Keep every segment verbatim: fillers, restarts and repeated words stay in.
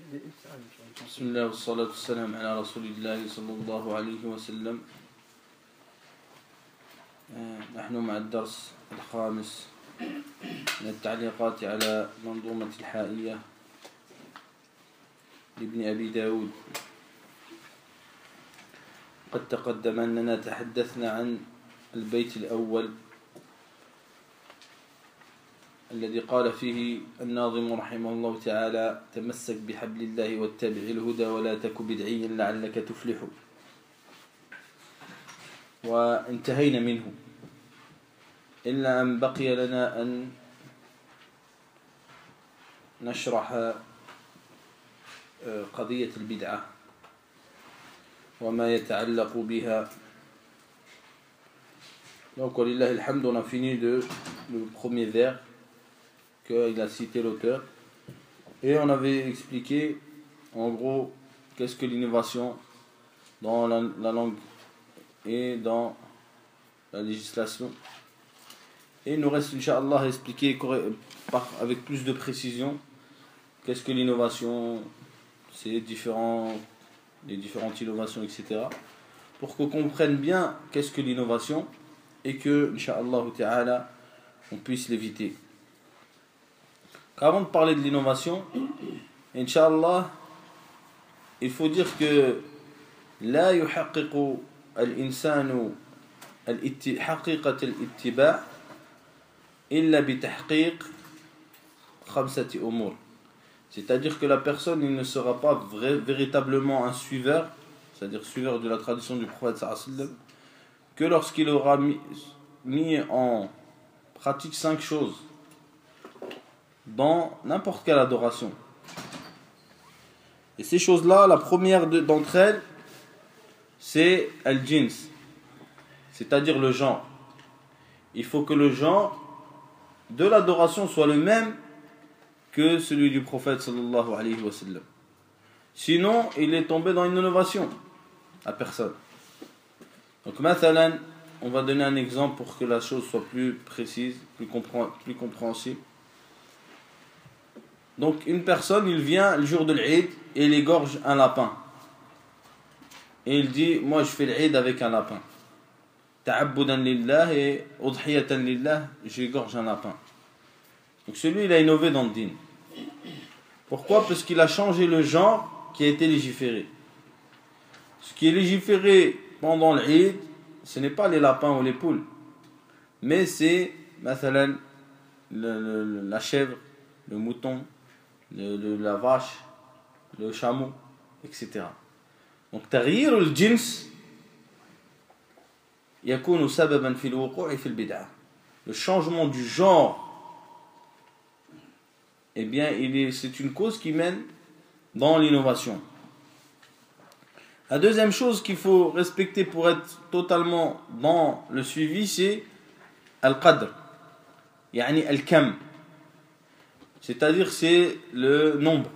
بسم الله والصلاة والسلام على رسول الله صلى الله عليه وسلم. نحن مع الدرس الخامس من التعليقات على منظومة الحائية لابن أبي داود. قد تقدم أننا تحدثنا عن البيت الأول الذي قال فيه الناظم رحمه الله تعالى: تمسك بحبل الله واتبع الهدى ولا تك بدعيا لعلك تفلح. وانتهينا منه إلا أن بقي لنا أن نشرح قضية البدعة وما يتعلق بها. Donc, ولله الحمد, on a fini de, le premier vers qu'il a cité l'auteur. Et on avait expliqué, en gros, qu'est-ce que l'innovation dans la, la langue et dans la législation. Et il nous reste, Inch'Allah, à expliquer avec plus de précision qu'est-ce que l'innovation, c'est différents, les différentes innovations, et cetera. Pour qu'on comprenne bien qu'est-ce que l'innovation et que, Inch'Allah ta'ala, on puisse l'éviter. Avant de parler de l'innovation, Inch'Allah, il faut dire que لا يحقق الإنسان حقيقة الاتباع إلا بتحقيق خمسة أمور. C'est-à-dire que la personne, il ne sera pas vrai, véritablement un suiveur, c'est-à-dire suiveur de la tradition du prophète sallallahu alayhi wa sallam, que lorsqu'il aura mis, mis en pratique cinq choses dans n'importe quelle adoration. Et ces choses-là, la première d'entre elles, c'est al-jins, c'est-à-dire le genre. Il faut que le genre de l'adoration soit le même que celui du prophète sallallahu alayhi wa sallam. Sinon, il est tombé dans une innovation à personne. Donc, mathalan, on va donner un exemple pour que la chose soit plus précise, plus, compré- plus compréhensible. Donc, une personne, il vient le jour de l'Eid et il égorge un lapin. Et il dit: moi, je fais l'Eid avec un lapin. Ta'abbudan lillah et udhiyatan lillah, j'égorge un lapin. Donc, celui, il a innové dans le din. Pourquoi? Parce qu'il a changé le genre qui a été légiféré. Ce qui est légiféré pendant l'Eid, ce n'est pas les lapins ou les poules, mais c'est, mathalan, le, le, la chèvre, le mouton, le, le, la vache, le chameau, et cetera. Donc, تغيير الجنس يكون سببا في الوقوع في البدعة. Le changement du genre, eh bien, il est, c'est une cause qui mène dans l'innovation. La deuxième chose qu'il faut respecter pour être totalement dans le suivi, c'est al-qadr, yani al-kam, c'est-à-dire c'est le nombre,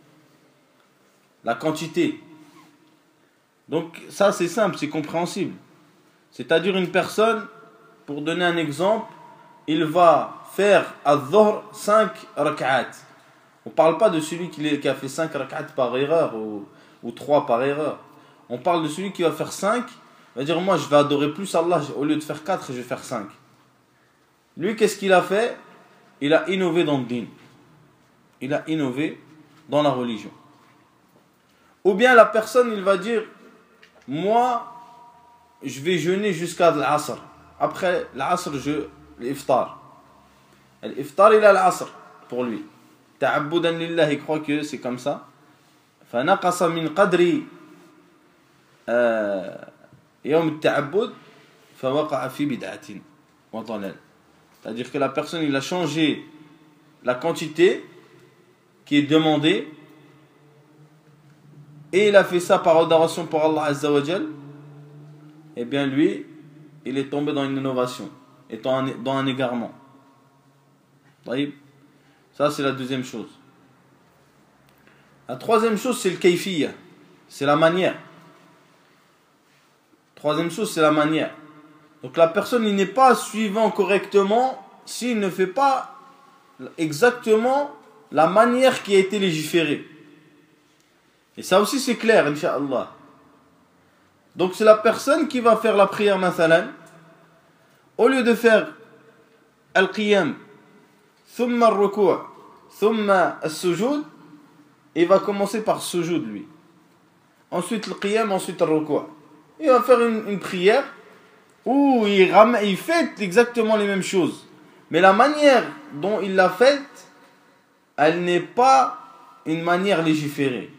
la quantité. Donc ça c'est simple, c'est compréhensible. C'est-à-dire une personne, pour donner un exemple, il va faire al-dhuhr cinq rak'at. On ne parle pas de celui qui a fait cinq rak'at par erreur ou, ou trois par erreur. On parle de celui qui va faire cinq, va dire: moi je vais adorer plus Allah, au lieu de faire quatre, je vais faire cinq. Lui, qu'est-ce qu'il a fait? Il a innové dans le din. Il a innové dans la religion. Ou bien la personne, il va dire: moi, je vais jeûner jusqu'à l'asr. Après l'asr, je l'iftar. L'iftar, il a l'asr pour lui. Ta'abbudan lillah, il croit que c'est comme ça. فنقص من قدر يوم التعبد فوقع في بدعة وضلال. C'est-à-dire que la personne, il a changé la quantité qui est demandée et il a fait ça par adoration pour Allah Azza wa Jal. Eh bien lui, il est tombé dans une innovation, étant un, dans un égarement. Ça c'est la deuxième chose. La troisième chose, c'est le kayfiyya, c'est la manière. Troisième chose, c'est la manière. Donc la personne, il n'est pas suivant correctement s'il ne fait pas exactement la manière qui a été légiférée. Et ça aussi c'est clair, Inch'Allah. Donc c'est la personne qui va faire la prière mathalan, au lieu de faire al-qiyam, thumma al-ruku', thumma al-sujud, il va commencer par sujud lui. Ensuite le qiyam, ensuite al-ruku'. Il va faire une, une prière où il, ram- il fait exactement les mêmes choses. Mais la manière dont il l'a faite, elle n'est pas une manière légiférée.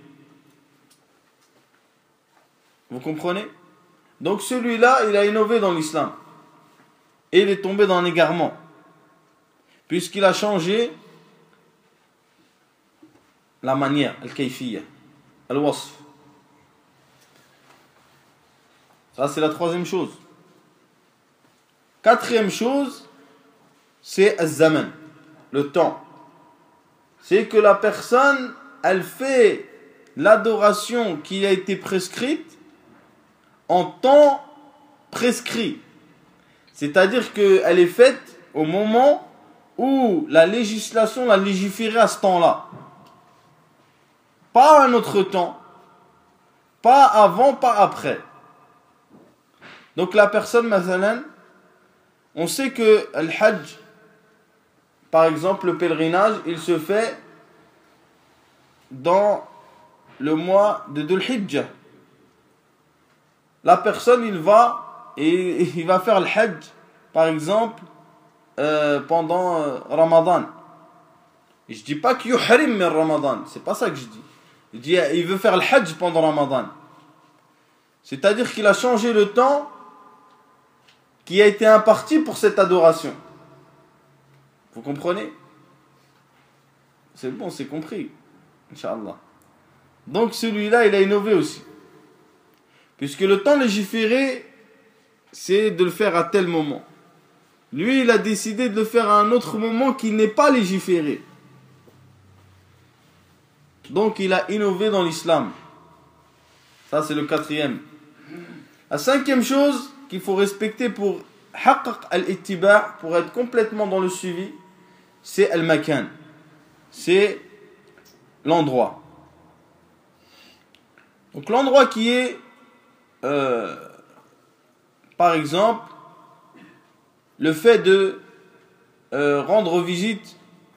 Vous comprenez? Donc celui-là, il a innové dans l'islam. Et il est tombé dans un égarement. Puisqu'il a changé la manière, al-kayfiyya, al-wasf. Ça, c'est la troisième chose. Quatrième chose, c'est al-zaman, le temps. C'est que la personne, elle fait l'adoration qui a été prescrite en temps prescrit. C'est-à-dire qu'elle est faite au moment où la législation l'a légiférée à ce temps-là. Pas à un autre temps. Pas avant, pas après. Donc la personne, masalan, on sait que le hajj, par exemple, le pèlerinage, il se fait dans le mois de Dhul Hijjah. La personne, il va et il va faire le hajj, par exemple, euh, pendant euh, Ramadan. Et je dis pas qu'il yuhrim min Ramadan, c'est pas ça que je dis. Je dis il veut faire le hajj pendant Ramadan. C'est-à-dire qu'il a changé le temps qui a été imparti pour cette adoration. Vous comprenez? C'est bon, c'est compris. Inch'Allah. Donc celui-là, il a innové aussi. Puisque le temps légiféré, c'est de le faire à tel moment. Lui, il a décidé de le faire à un autre moment qui n'est pas légiféré. Donc il a innové dans l'islam. Ça, c'est le quatrième. La cinquième chose qu'il faut respecter pour haqqaq al-ittiba', pour être complètement dans le suivi, c'est al-makan. C'est l'endroit. Donc l'endroit qui est, euh, par exemple, le fait de euh, rendre visite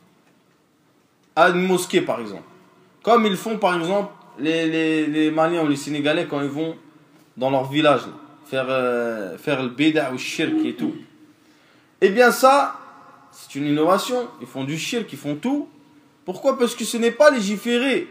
à une mosquée, par exemple. Comme ils font, par exemple, les, les, les Maliens ou les Sénégalais quand ils vont dans leur village, là, faire, euh, faire le bida' ou le shirk et tout. Eh bien ça, c'est une innovation. Ils font du shirk, ils font tout. Pourquoi? Parce que ce n'est pas légiféré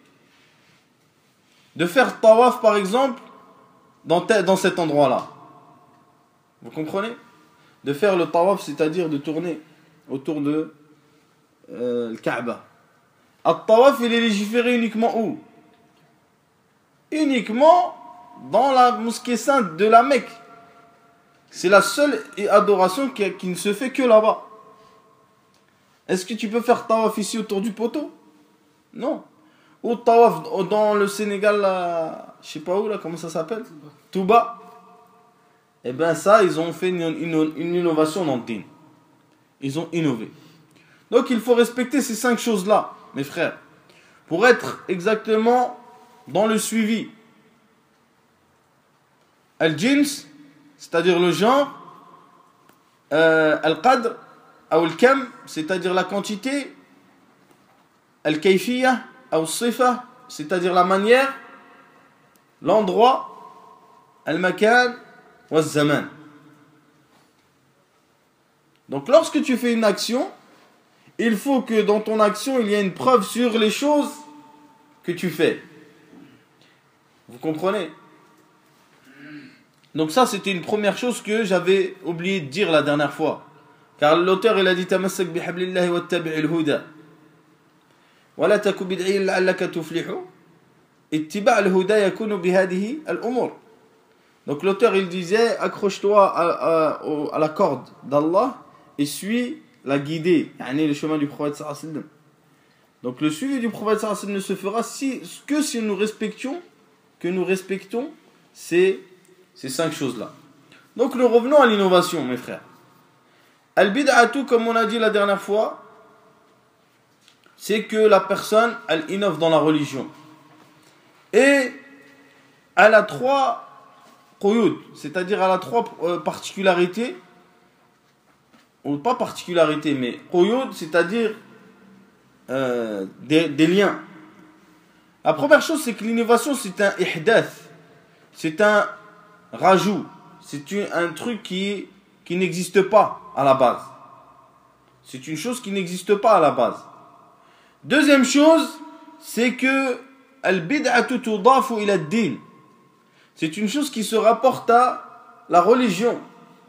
de faire tawaf, par exemple, dans, dans cet endroit-là. Vous comprenez? De faire le tawaf, c'est-à-dire de tourner autour de euh, le Kaaba. Le tawaf, il est légiféré uniquement où? Uniquement dans la mosquée sainte de la Mecque. C'est la seule adoration qui, qui ne se fait que là-bas. Est-ce que tu peux faire tawaf ici autour du poteau? Non. Ou tawaf dans le Sénégal, là, je sais pas où, là, comment ça s'appelle? Touba. Eh bien ça, ils ont fait une, une, une innovation dans le din. Ils ont innové. Donc il faut respecter ces cinq choses-là, mes frères, pour être exactement dans le suivi. Al-jins, c'est-à-dire le genre, euh, al-qadr, ou al-kam, c'est-à-dire la quantité, al-kayfiyya, ou al-sifa, c'est-à-dire la manière, l'endroit, al-makan, ou al-zaman. Donc lorsque tu fais une action, il faut que dans ton action, il y ait une preuve sur les choses que tu fais. Vous comprenez? Donc ça, c'était une première chose que j'avais oublié de dire la dernière fois. Car l'auteur, il a dit tamassak bihablillahi wattabi'il huda. Wala taku bid'iyyan la'allaka tuflihu. Ittiba' al-huda yakunu bihadihi al-umur. Donc l'auteur, il disait, accroche-toi à, à, à la corde d'Allah et suis la guidée, yani le chemin du prophète sallallahu alayhi wa sallam. Donc le suivi du prophète sallallahu alayhi wa sallam ne se fera si, que si nous respections, que nous respectons ces, ces cinq choses-là. Donc nous revenons à l'innovation, mes frères. Al-bid'atu, comme on a dit la dernière fois, c'est que la personne, elle innove dans la religion. Et elle a trois quyud, c'est-à-dire elle a trois euh, particularités, ou pas particularités, mais quyud, c'est-à-dire euh, des, des liens. La première chose, c'est que l'innovation, c'est un ihdath, c'est un rajout, c'est une, un truc qui, qui n'existe pas à la base. C'est une chose qui n'existe pas à la base. Deuxième chose, c'est que al-bid'atu tudafu ila ad-din. C'est une chose qui se rapporte à la religion.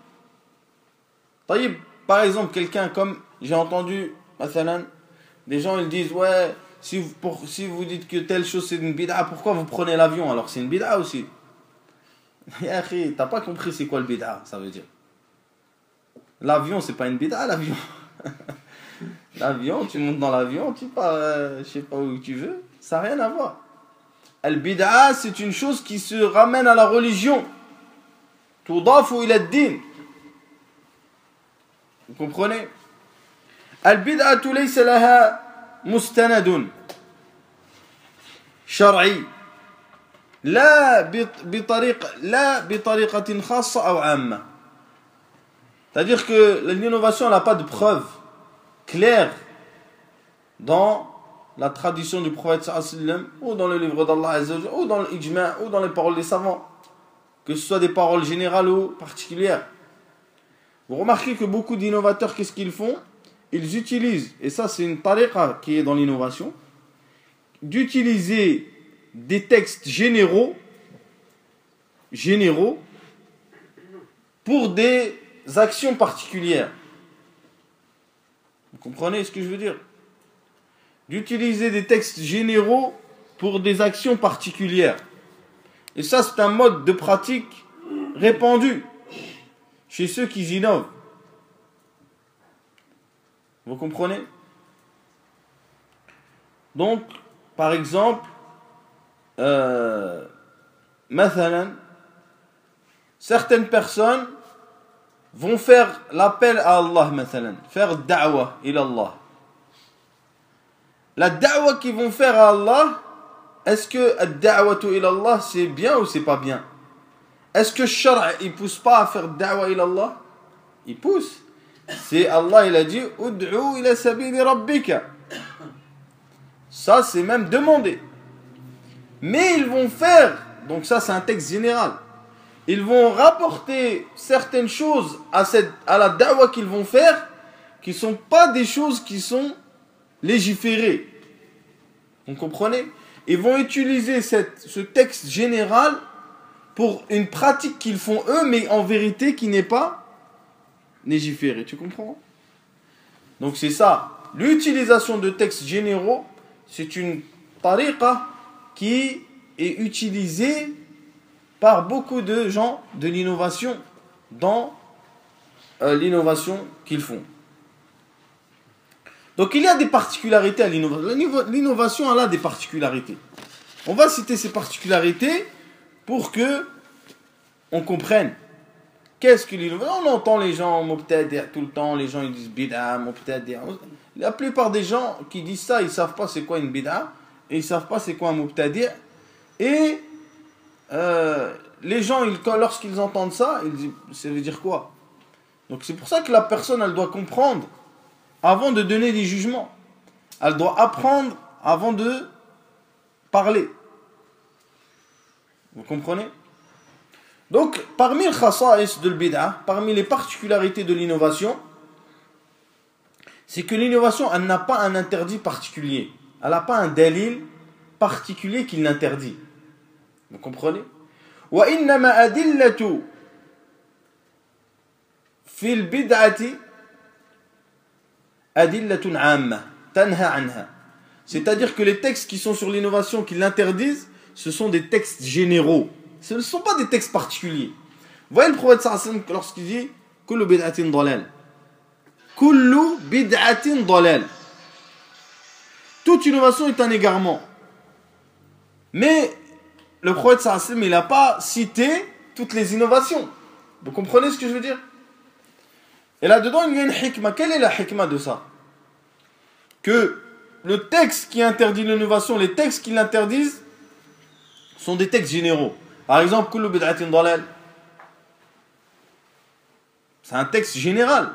Par exemple, quelqu'un comme, j'ai entendu, mathalan, des gens ils disent, ouais, si vous, pour, si vous dites que telle chose c'est une bid'a, pourquoi vous prenez l'avion? Alors c'est une bid'a aussi. T'as pas compris c'est quoi le bid'a, ça veut dire. L'avion, c'est pas une bid'a, l'avion. L'avion, tu montes dans l'avion, tu pars, euh, je sais pas où tu veux, ça n'a rien à voir. Al-bid'a, c'est une chose qui se ramène à la religion. Tudafu ila ad-din. Vous comprenez? Al-bid'atu laysa laha mustanadun shar'i la bitariq la bitariqatin khassa ou amma. C'est-à-dire que l'innovation n'a pas de preuve claire dans la tradition du prophète sallallahu alayhi wa sallam, ou dans le livre d'Allah azza wa jalla, ou dans l'ijma', ou dans les paroles des savants, que ce soit des paroles générales ou particulières. Vous remarquez que beaucoup d'innovateurs, qu'est-ce qu'ils font? Ils utilisent, et ça c'est une tariqa qui est dans l'innovation, d'utiliser des textes généraux, généraux, pour des actions particulières. Vous comprenez ce que je veux dire? D'utiliser des textes généraux pour des actions particulières. Et ça, c'est un mode de pratique répandu chez ceux qui innovent. Vous comprenez? Donc, par exemple, euh, mathalan, certaines personnes vont faire l'appel à Allah, mathalan, faire da'wa ila Allah. La da'wa qu'ils vont faire à Allah, est-ce que la da'wa ila Allah c'est bien ou c'est pas bien? Est-ce que Shara il pousse pas à faire da'wa ila Allah? Il pousse. C'est Allah, il a dit ud'u ila sabili rabbika. Ça c'est même demandé. Mais ils vont faire, donc ça c'est un texte général. Ils vont rapporter certaines choses à cette à la da'wa qu'ils vont faire qui sont pas des choses qui sont légiférées. Vous comprenez? Ils vont utiliser cette, ce texte général pour une pratique qu'ils font eux, mais en vérité qui n'est pas légiférée. Tu comprends? Donc c'est ça. L'utilisation de textes généraux, c'est une tariqa qui est utilisée par beaucoup de gens de l'innovation dans euh, l'innovation qu'ils font. Donc il y a des particularités à l'innovation. L'innovation, elle a des particularités. On va citer ces particularités pour que on comprenne. Qu'est-ce que l'innovation? On entend les gens mubtadi' tout le temps, les gens ils disent bid'a, mubtadi'. La plupart des gens qui disent ça, ils ne savent pas c'est quoi une bid'a, et ils ne savent pas c'est quoi un mubtadi'. Et euh, les gens, ils, lorsqu'ils entendent ça, ils disent, ça veut dire quoi? Donc c'est pour ça que la personne, elle doit comprendre avant de donner des jugements. Elle doit apprendre avant de parler. Vous comprenez? Donc, parmi le khasa'is de l'bid'a, parmi les particularités de l'innovation, c'est que l'innovation, elle n'a pas un interdit particulier. Elle n'a pas un dalil particulier qui l'interdit. Vous comprenez? Wa innama adillatu fil bid'ati adillatun amma tanha anha. C'est-à-dire que les textes qui sont sur l'innovation qui l'interdisent, ce sont des textes généraux. Ce ne sont pas des textes particuliers. Vous voyez le prophète sallallahu alayhi wa sallam lorsqu'il dit kullu bid'atin dalal. Kullu bid'atin dalal. Toute innovation est un égarement. Mais le prophète sallallahu alayhi wa sallam, il n'a pas cité toutes les innovations. Vous comprenez ce que je veux dire? Et là-dedans, il y a une hikmah. Quelle est la hikmah de ça? Que le texte qui interdit l'innovation, les textes qui l'interdisent, sont des textes généraux. Par exemple, Kullu bid'atin dalal. C'est un texte général.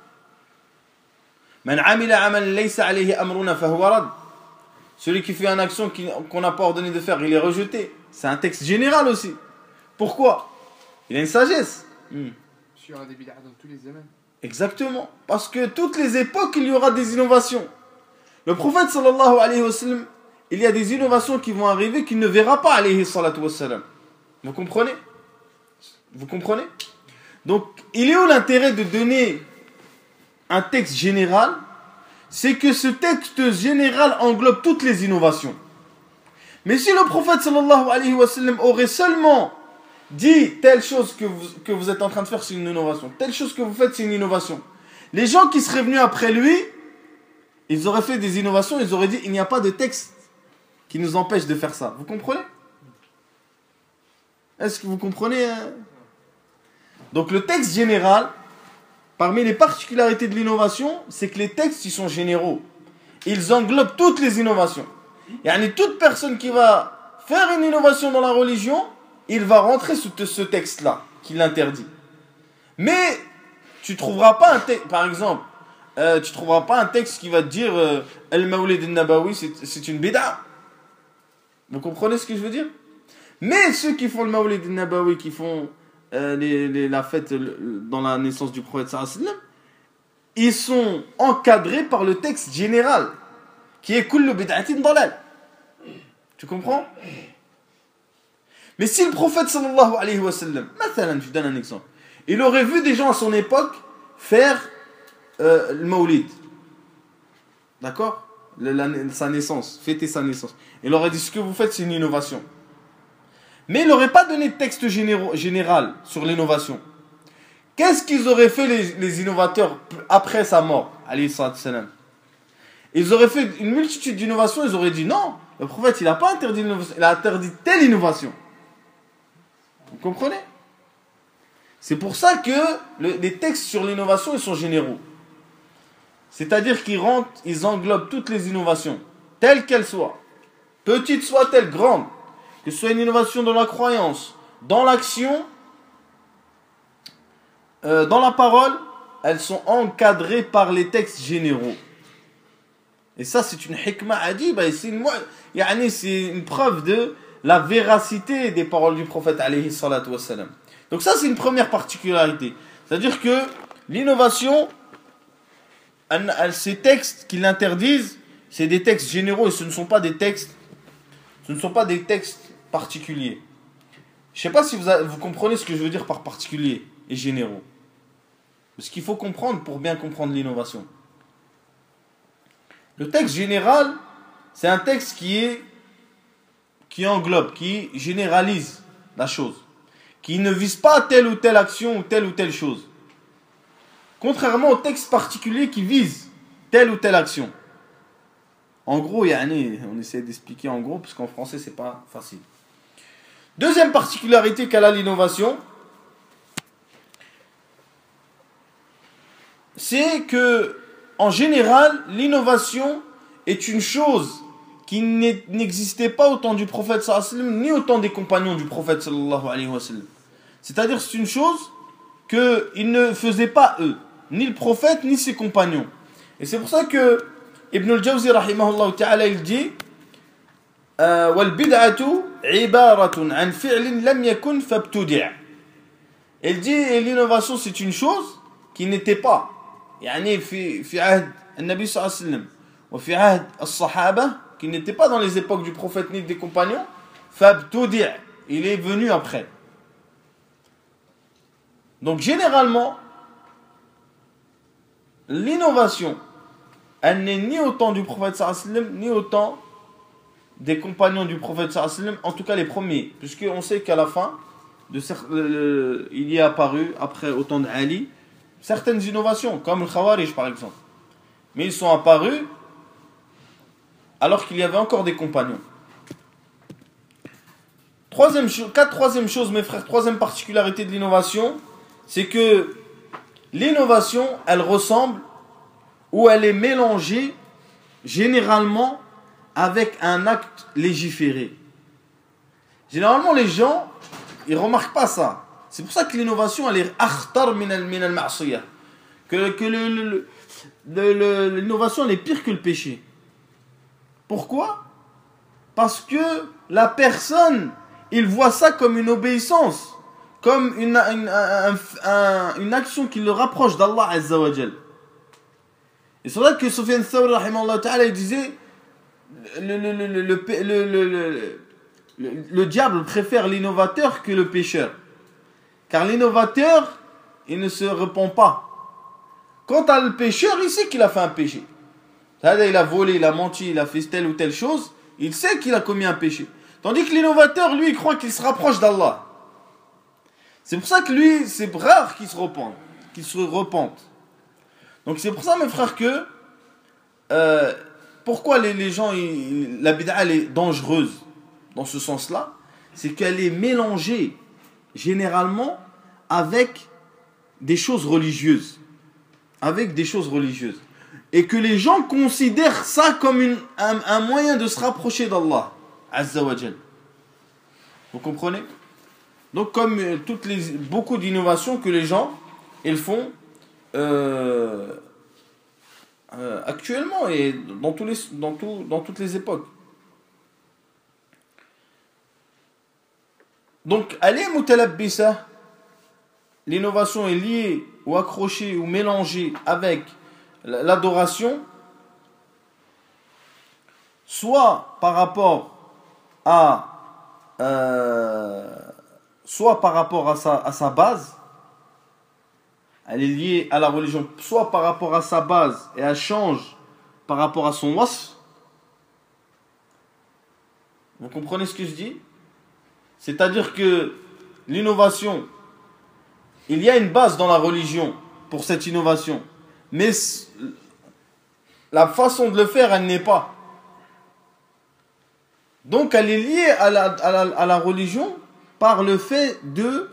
Man amila amalan laysa alayhi amruna fahuwa rad. Celui qui fait une action qu'on n'a pas ordonné de faire, il est rejeté. C'est un texte général aussi. Pourquoi? Il a une sagesse. Hmm. Il y aura des bid'ah dans tous les domaines. Exactement. Parce que toutes les époques, il y aura des innovations. Le prophète sallallahu alayhi wa sallam, il y a des innovations qui vont arriver qu'il ne verra pas alayhi salatu wa sallam. Vous comprenez? Vous comprenez? Donc, il est où l'intérêt de donner un texte général? C'est que ce texte général englobe toutes les innovations. Mais si le prophète sallallahu alayhi wa sallam aurait seulement dit telle chose que vous, que vous êtes en train de faire, c'est une innovation, telle chose que vous faites, c'est une innovation, les gens qui seraient venus après lui, ils auraient fait des innovations, ils auraient dit il n'y a pas de texte qui nous empêche de faire ça. Vous comprenez? Est-ce que vous comprenez hein? Donc le texte général, parmi les particularités de l'innovation, c'est que les textes, ils sont généraux. Ils englobent toutes les innovations. Yani toute personne qui va faire une innovation dans la religion, il va rentrer sous ce texte-là, qui l'interdit. Mais tu ne trouveras pas un texte, par exemple, euh, tu ne trouveras pas un texte qui va te dire euh, Al-Mawlid al-Nabawi, c'est, c'est une bid'a. Vous comprenez ce que je veux dire? Mais ceux qui font le Mawlid al-Nabawi, qui font euh, les, les, la fête dans la naissance du prophète sallallahu alayhi wa sallam, ils sont encadrés par le texte général, qui est Kullu bid'atin dalal. Tu comprends? Mais si le prophète sallallahu alayhi wa sallam, mathalan, je donne un exemple, il aurait vu des gens à son époque faire euh, le Mawlid, d'accord, le, la, sa naissance, fêter sa naissance, il aurait dit ce que vous faites c'est une innovation. Mais il n'aurait pas donné de texte généro, général sur l'innovation. Qu'est-ce qu'ils auraient fait les, les innovateurs après sa mort, alayhi salam? Ils auraient fait une multitude d'innovations, ils auraient dit non, le prophète il n'a pas interdit l'innovation, il a interdit telle innovation. Vous comprenez? C'est pour ça que le, les textes sur l'innovation, ils sont généraux. C'est-à-dire qu'ils rentrent, ils englobent toutes les innovations, telles qu'elles soient. Petites soient-elles, grandes. Que ce soit une innovation dans la croyance, dans l'action, euh, dans la parole, elles sont encadrées par les textes généraux. Et ça, c'est une hikmah adib, c'est une, yani, c'est une preuve de la véracité des paroles du prophète alayhi salatu wassalam. Donc ça, c'est une première particularité. C'est-à-dire que l'innovation, ces textes qui l'interdisent, c'est des textes généraux et ce ne sont pas des textes, ce ne sont pas des textes particuliers. Je ne sais pas si vous, avez, vous comprenez ce que je veux dire par particulier et généraux. Ce qu'il faut comprendre pour bien comprendre l'innovation. Le texte général, c'est un texte qui est qui englobe, qui généralise la chose, qui ne vise pas telle ou telle action ou telle ou telle chose. Contrairement au texte particulier qui vise telle ou telle action. En gros, yani, on essaie d'expliquer en gros, parce qu'en français, c'est pas facile. Deuxième particularité qu'a l'innovation, c'est que, en général, l'innovation est une chose qui n'existait pas au temps du prophète sallallahu alayhi wa sallam, ni au temps des compagnons du prophète sallallahu alayhi wa sallam. C'est-à-dire c'est une chose qu'ils ne faisaient pas eux, ni le prophète, ni ses compagnons. Et c'est pour ça que Ibn al-Jawzi, rahimahullah ta'ala, il dit وَالْبِدْعَةُ عِبَارَةٌ عَنْ فِعْلٍ لَمْ يَكُنْ فَابْتُدِعَ. Il dit, et l'innovation c'est une chose qui n'était pas. يعني في في عهد النبي صلى الله عليه وسلم وفي عهد الصحابة, qui n'était pas dans les époques du prophète ni des compagnons, فابتدع, il est venu après. Donc généralement, l'innovation, elle n'est ni au temps du prophète sallallahu alayhi wa sallam, ni au temps des compagnons du prophète sallallahu alayhi wa sallam, en tout cas les premiers, puisqu'on sait qu'à la fin, de, euh, il y est apparu, après au temps d'Ali, certaines innovations, comme le Khawarij par exemple. Mais ils sont apparus alors qu'il y avait encore des compagnons. Troisième chose, quatre, troisième chose, mes frères, troisième particularité de l'innovation, c'est que l'innovation, elle ressemble ou elle est mélangée généralement avec un acte légiféré. Généralement, les gens, ils remarquent pas ça. C'est pour ça que l'innovation, elle est akhtar min al min al ma'siyah. Que, que le, le, le, le, le, l'innovation, elle est pire que le péché. Pourquoi? Parce que la personne, il voit ça comme une obéissance, comme une, une, un, un, une action qui le rapproche d'Allah Azza wa Jal. Et c'est vrai que Sufyan Thawri, rahimahullah ta'ala, il disait le, le, le, le, le, le, le, le, le, le diable préfère l'innovateur que le pécheur. Car l'innovateur, il ne se repent pas. Quant à le pécheur, il sait qu'il a fait un péché. C'est-à-dire, il a volé, il a menti, il a fait telle ou telle chose, il sait qu'il a commis un péché. Tandis que l'innovateur, lui, il croit qu'il se rapproche d'Allah. C'est pour ça que lui, c'est rare qu'il se repente, qu'il se repente. Donc c'est pour ça, mes frères, que euh, pourquoi les, les gens, ils, la bid'a, elle est dangereuse dans ce sens-là, c'est qu'elle est mélangée généralement avec des choses religieuses. Avec des choses religieuses. Et que les gens considèrent ça comme une, un, un moyen de se rapprocher d'Allah Azza wa Jal. Vous comprenez? Donc comme euh, toutes les, beaucoup d'innovations que les gens ils font euh, euh, actuellement et dans, tous les, dans, tout, dans toutes les époques. Donc elle est mutalabbisa. L'innovation est liée ou accrochée ou mélangée avec l'adoration, soit par rapport à euh, soit par rapport à sa, à sa base, elle est liée à la religion, soit par rapport à sa base et elle change par rapport à son wasf. Vous comprenez ce que je dis? C'est-à-dire que l'innovation, il y a une base dans la religion pour cette innovation, mais la façon de le faire, elle n'est pas. Donc elle est liée à la, à la, à la religion par le fait de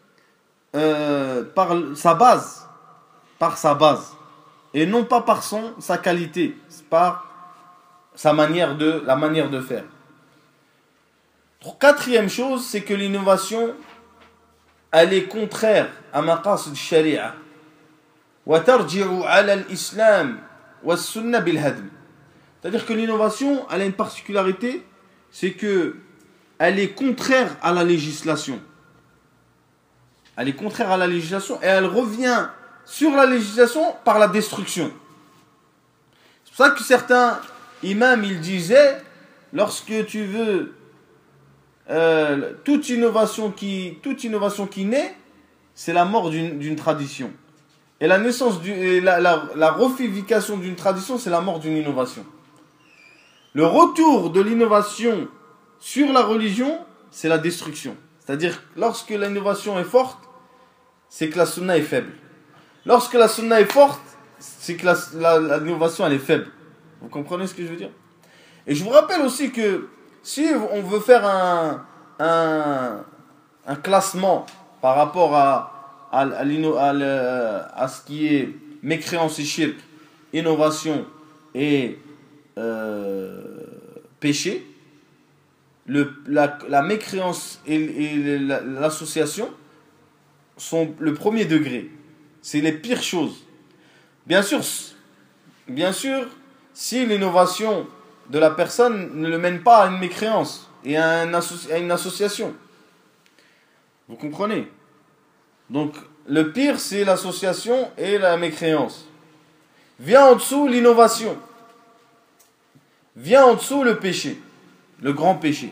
euh, par sa base, par sa base, et non pas par son sa qualité, par sa manière de la manière de faire. Quatrième chose, c'est que l'innovation, elle est contraire à maqasid sharia. Wa tarji'u 'ala al-islam wa as-sunnah bil hadm. C'est-à-dire que l'innovation, elle a une particularité, c'est que elle est contraire à la législation. Elle est contraire à la législation et elle revient sur la législation par la destruction. C'est pour ça que certains imams, ils disaient, lorsque tu veux euh, toute innovation qui toute innovation qui naît, c'est la mort d'une, d'une tradition. Et la naissance du, et la, la, la revivification d'une tradition, c'est la mort d'une innovation. Le retour de l'innovation sur la religion, c'est la destruction. C'est-à-dire, lorsque l'innovation est forte, c'est que la sunna est faible. Lorsque la sunna est forte, c'est que la, la, l'innovation, elle est faible. Vous comprenez ce que je veux dire? Et je vous rappelle aussi que si on veut faire un, un, un classement par rapport à, à, à, à, à ce qui est mécréance et shirk, innovation et euh, péché, le, la, la mécréance et, et la, l'association sont le premier degré. C'est les pires choses. Bien sûr, bien sûr, si l'innovation de la personne ne le mène pas à une mécréance et à, un associ- à une association. Vous comprenez? Donc, le pire, c'est l'association et la mécréance. Vient en dessous l'innovation. Vient en dessous le péché, le grand péché.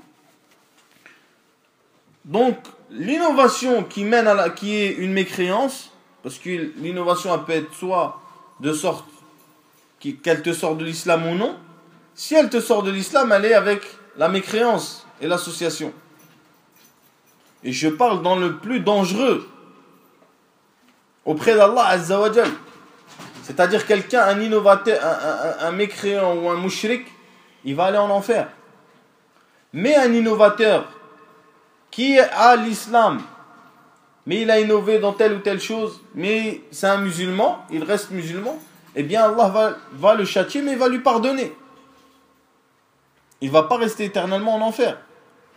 Donc, l'innovation qui mène à la, qui est une mécréance, parce que l'innovation elle peut être soit de sorte qu'elle te sort de l'islam ou non. Si elle te sort de l'islam, elle est avec la mécréance et l'association. Et je parle dans le plus dangereux auprès d'Allah Azza wa Jal. C'est-à-dire quelqu'un, un innovateur, un, un, un mécréant ou un mouchrik, il va aller en enfer. Mais un innovateur qui a l'islam, mais il a innové dans telle ou telle chose, mais c'est un musulman, il reste musulman, eh bien Allah va, va le châtier, mais il va lui pardonner. Il ne va pas rester éternellement en enfer.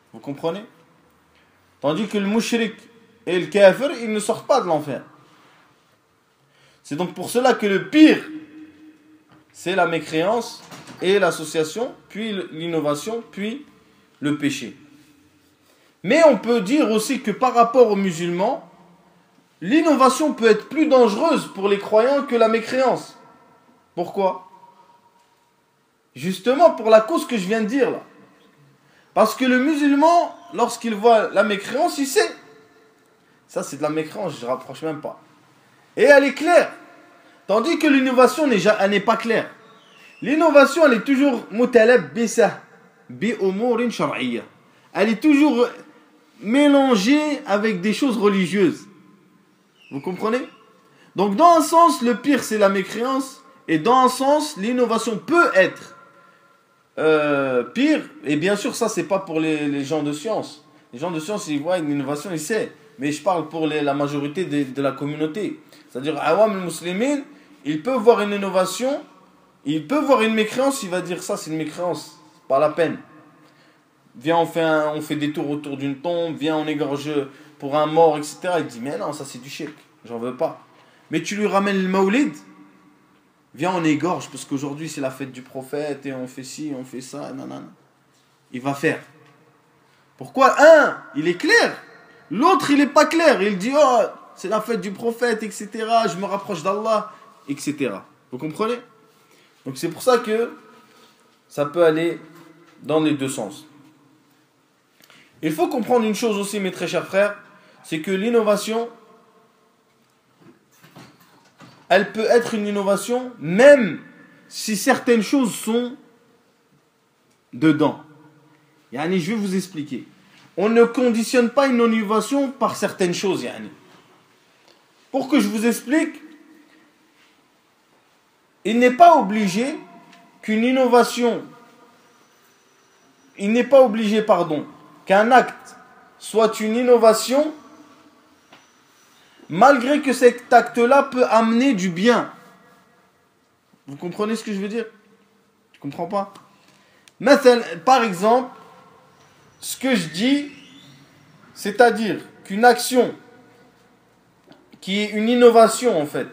Vous comprenez? Tandis que le mushrik et le kafir, ils ne sortent pas de l'enfer. C'est donc pour cela que le pire, c'est la mécréance et l'association, puis l'innovation, puis le péché. Mais on peut dire aussi que par rapport aux musulmans, l'innovation peut être plus dangereuse pour les croyants que la mécréance. Pourquoi? Justement pour la cause que je viens de dire là. Parce que le musulman, lorsqu'il voit la mécréance, il sait. Ça c'est de la mécréance, je ne rapproche même pas. Et elle est claire. Tandis que l'innovation n'est, elle n'est pas claire. L'innovation, elle est toujours mutalabbisa bi umurin shar'iyya. Elle est toujours mélangée avec des choses religieuses. Vous comprenez? Donc dans un sens, le pire c'est la mécréance. Et dans un sens, l'innovation peut être euh, pire. Et bien sûr, ça c'est pas pour les, les gens de science. Les gens de science, ils voient une innovation, ils savent. Mais je parle pour les, la majorité de, de la communauté. C'est-à-dire, awam al-muslimin, il peut voir une innovation, il peut voir une mécréance, il va dire ça c'est une mécréance, pas la peine. Viens, on fait, un, on fait des tours autour d'une tombe, viens, on égorge pour un mort, et cetera. Il dit, mais non, ça c'est du shirk, j'en veux pas. Mais tu lui ramènes le maoulid, viens, on égorge, parce qu'aujourd'hui c'est la fête du prophète, et on fait ci, on fait ça, nanana. Il va faire. Pourquoi? Un, il est clair. L'autre, il n'est pas clair. Il dit, oh, c'est la fête du prophète, et cetera. Je me rapproche d'Allah, et cetera. Vous comprenez? Donc c'est pour ça que ça peut aller dans les deux sens. Il faut comprendre une chose aussi, mes très chers frères, c'est que l'innovation, elle peut être une innovation même si certaines choses sont dedans. Yani, je vais vous expliquer. On ne conditionne pas une innovation par certaines choses. Yani. Pour que je vous explique, il n'est pas obligé qu'une innovation, il n'est pas obligé, pardon, qu'un acte soit une innovation, malgré que cet acte-là peut amener du bien. Vous comprenez ce que je veux dire? Tu comprends pas? Par exemple, ce que je dis, c'est-à-dire qu'une action qui est une innovation en fait,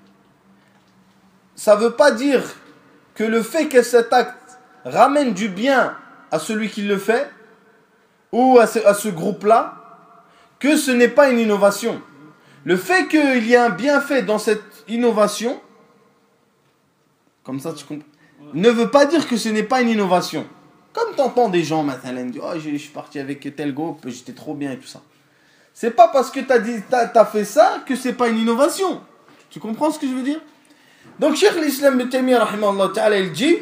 ça ne veut pas dire que le fait que cet acte ramène du bien à celui qui le fait ou à ce, à ce groupe-là, que ce n'est pas une innovation. Le fait qu'il y ait un bienfait dans cette innovation, comme ça tu comprends, ne veut pas dire que ce n'est pas une innovation. Comme tu entends des gens maintenant dire, oh, je suis parti avec tel groupe, j'étais trop bien et tout ça. C'est pas parce que tu as dit, t'as, t'as fait ça que c'est pas une innovation. Tu comprends ce que je veux dire? Donc Cheikh l'Islam Ibn Taymiyyah rahimahullah ta'ala il dit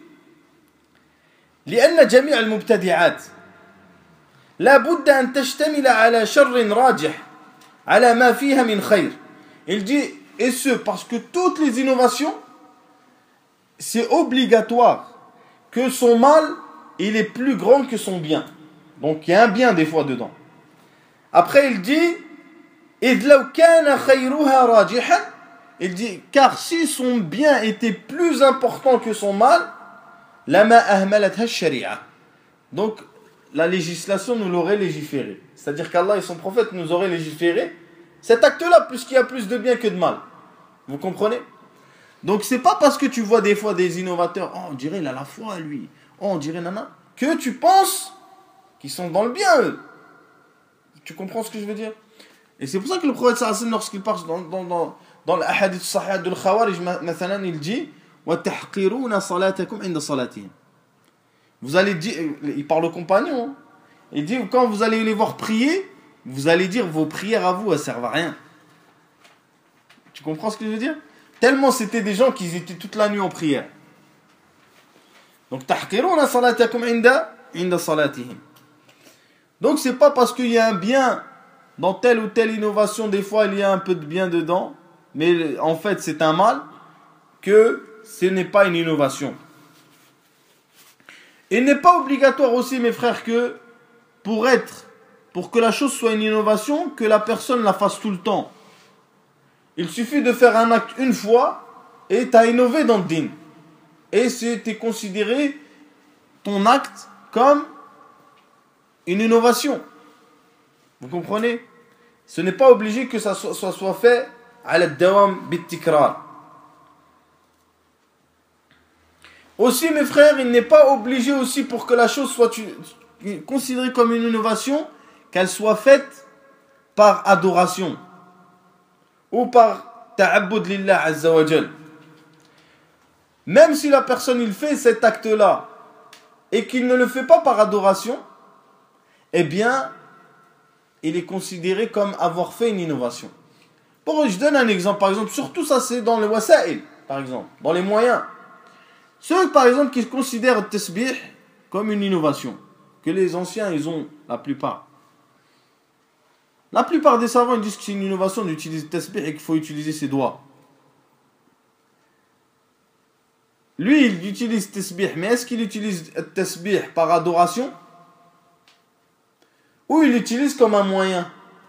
لأن جميع المبتدعات لا بد أن تشتمل على شر راجح على ما فيها من خير. Il dit et ce parce que toutes les innovations c'est obligatoire que son mal il est plus grand que son bien. Donc il y a un bien des fois dedans. Après il dit إذ لو كان خيرها راجحا. Il dit car si son bien était plus important que son mal, lama ahmalatha sharia. Donc la législation nous l'aurait légiféré. C'est-à-dire qu'Allah et son prophète nous auraient légiféré cet acte-là puisqu'il y a plus de bien que de mal. Vous comprenez? Donc c'est pas parce que tu vois des fois des innovateurs, oh on dirait il a la foi lui, oh on dirait nana, que tu penses qu'ils sont dans le bien eux. Tu comprends ce que je veux dire? Et c'est pour ça que le prophète sallallahu alayhi wa sallam lorsqu'il parle dans dans dans dans l'ahadith sahih de al-Khawarij مثلا il dit وَتَحْقِرُونَ صَلَاتَكُمْ عِنْدَ صَلَاتِهِمْ. Vous allez dire, il parle aux compagnons, hein. Il dit quand vous allez les voir prier, vous allez dire vos prières à vous elles servent à rien. Tu comprends ce que je veux dire? Tellement c'était des gens qui étaient toute la nuit en prière. Donc تَحْقِرُونَ صَلَاتَكُمْ عِنْدَ عِنْدَ صَلَاتِهِمْ. Donc c'est pas parce qu'il y a un bien dans telle ou telle innovation, des fois il y a un peu de bien dedans, mais en fait c'est un mal, que ce n'est pas une innovation. Il n'est pas obligatoire aussi, mes frères, que pour être, pour que la chose soit une innovation, que la personne la fasse tout le temps. Il suffit de faire un acte une fois et tu as innové dans le din. Et c'était considéré ton acte comme une innovation. Vous comprenez? Ce n'est pas obligé que ça soit, soit, soit fait à la dawam bit-tikrar. Aussi, mes frères, il n'est pas obligé aussi pour que la chose soit considérée comme une innovation, qu'elle soit faite par adoration ou par ta'abbud lillah azza wa jal. Même si la personne il fait cet acte-là et qu'il ne le fait pas par adoration, eh bien, il est considéré comme avoir fait une innovation. Bon, je donne un exemple, par exemple, surtout ça c'est dans les wasa'il, par exemple, dans les moyens. Ceux, par exemple, qui considèrent le tasbih comme une innovation, que les anciens, ils ont la plupart. La plupart des savants ils disent que c'est une innovation d'utiliser le tasbih et qu'il faut utiliser ses doigts. Lui, il utilise le tasbih, mais est-ce qu'il utilise le tasbih par adoration? Ou il l'utilise comme un moyen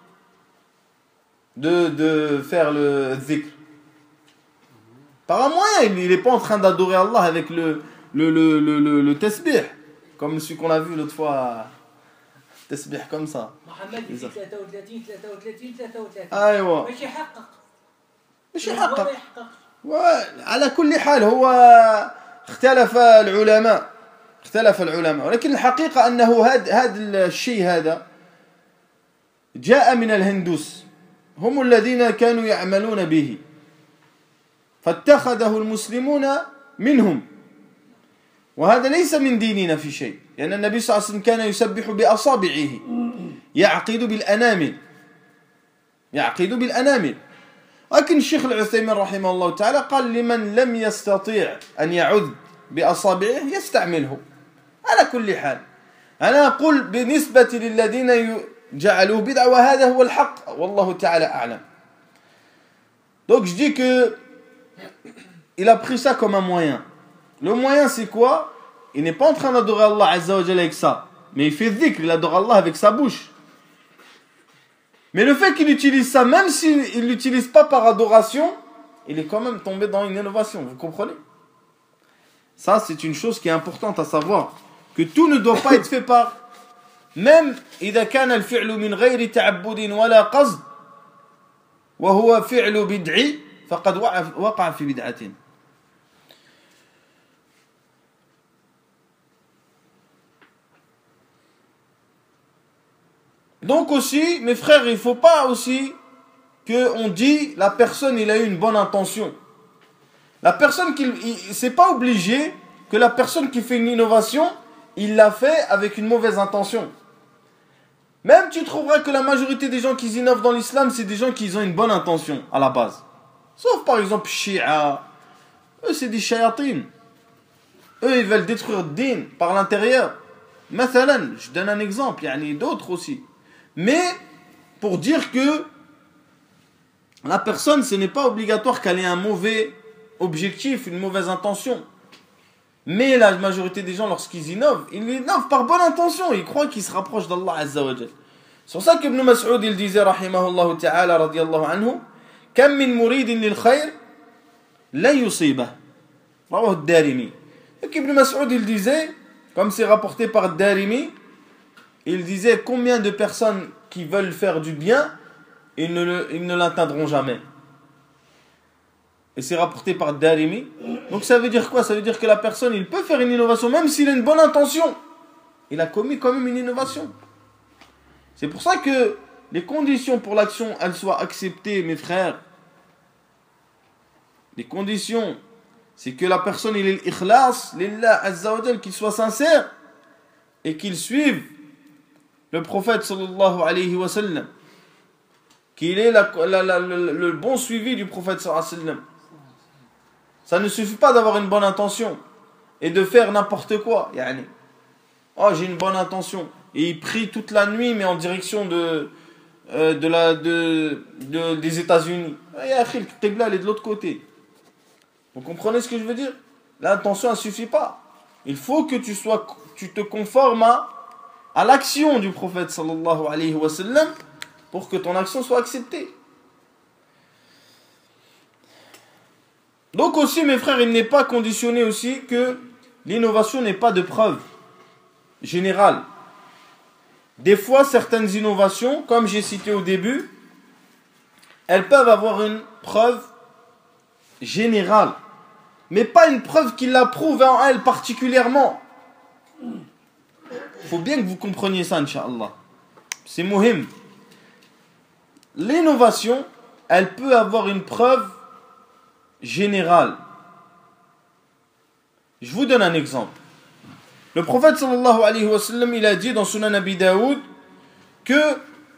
de, de faire le dhikr? Par un moyen, il n'est pas en train d'adorer Allah avec le, le, le, le, le, le tasbih, comme celui qu'on a vu l'autre fois, tasbih comme ça. محمد في ثلاثة وثلاثين ثلاثة وثلاثين ثلاثة وثلاثين أيوة مش يحقق مش هو يحقق. ما يحقق. وعلى كل حال هو اختلف العلماء اختلف العلماء ولكن الحقيقة أنه هذا هذا الشيء هذا جاء من الهندوس، هم الذين كانوا يعملون به فاتخذه المسلمون منهم، وهذا ليس من ديننا في شيء، لأن النبي صلى الله عليه وسلم كان يسبح بأصابعه يعقد بالأنامل يعقد بالأنامل. لكن الشيخ العثيمين رحمه الله تعالى قال لمن لم يستطيع أن يعد بأصابعه يستعمله. على كل حال أنا أقول بالنسبة للذين جعلوه بدعة وهذا هو الحق والله تعالى أعلم. Donc je dis que il a pris ça comme un moyen. Le moyen c'est quoi? Il n'est pas en train d'adorer Allah Azza wa Jalla avec ça, mais il fait dhikr, il adore Allah avec sa bouche. Mais le fait qu'il utilise ça, même s'il ne l'utilise pas par adoration, il est quand même tombé dans une innovation, vous comprenez? Ça c'est une chose qui est importante à savoir, que tout ne doit pas être fait par, même إذا كان الفعل من غير تعبد ولا قصد وهو فعل بدعي فقد وقع في بدعة. Donc aussi, mes frères, il ne faut pas aussi qu'on dit la personne il a eu une bonne intention. La personne qui, c'est pas obligé que la personne qui fait une innovation, il l'a fait avec une mauvaise intention. Même tu trouveras que la majorité des gens qui innovent dans l'islam, c'est des gens qui ont une bonne intention à la base. Sauf par exemple Shia, eux c'est des shayatines. Eux ils veulent détruire le din par l'intérieur. Mathalan, je donne un exemple, il y en a d'autres aussi. Mais pour dire que la personne, ce n'est pas obligatoire qu'elle ait un mauvais objectif, une mauvaise intention. Mais la majorité des gens, lorsqu'ils innovent, ils innovent par bonne intention. Ils croient qu'ils se rapprochent d'Allah Azza wa Jal. C'est pour ça qu'Ibn Mas'ud, il disait, rahimahullah ta'ala, radiyallahu anhu, Kam min muridin lil khayr, la yusibah. Rawah ad-Darimi. Et qu'Ibn Mas'ud, il disait, comme c'est rapporté par ad-Darimi, il disait combien de personnes qui veulent faire du bien, ils ne, le, ils ne l'atteindront jamais. Et c'est rapporté par Darimi. Donc ça veut dire quoi? Ça veut dire que la personne, il peut faire une innovation, même s'il a une bonne intention. Il a commis quand même une innovation. C'est pour ça que les conditions pour l'action, elles soient acceptées, mes frères. Les conditions, c'est que la personne, il est l'ikhlas, lillah azza wa jal, qu'il soit sincère et qu'il suive le prophète sallallahu alayhi wa sallam, qu'il ait la, la, la, le, le bon suivi du prophète sallallahu alayhi wa sallam. Ça ne suffit pas d'avoir une bonne intention et de faire n'importe quoi. Yani. Oh, j'ai une bonne intention. Et il prie toute la nuit, mais en direction de, euh, de la, de, de, des États-Unis. Et après, le Qibla, elle est de l'autre côté. Vous comprenez ce que je veux dire? L'intention, elle ne suffit pas. Il faut que tu, sois, tu te conformes à, à l'action du prophète sallallahu alayhi wa sallam pour que ton action soit acceptée. Donc aussi, mes frères, il n'est pas conditionné aussi que l'innovation n'est pas de preuve générale. des fois, certaines innovations, comme j'ai cité au début, elles peuvent avoir une preuve générale, mais pas une preuve qui l'approuve en elle particulièrement. Il faut bien que vous compreniez ça, Inch'Allah. C'est muhim. L'innovation, elle peut avoir une preuve générale. Je vous donne un exemple. Le prophète sallallahu alayhi wa sallam, il a dit dans Sunan Abi Daoud que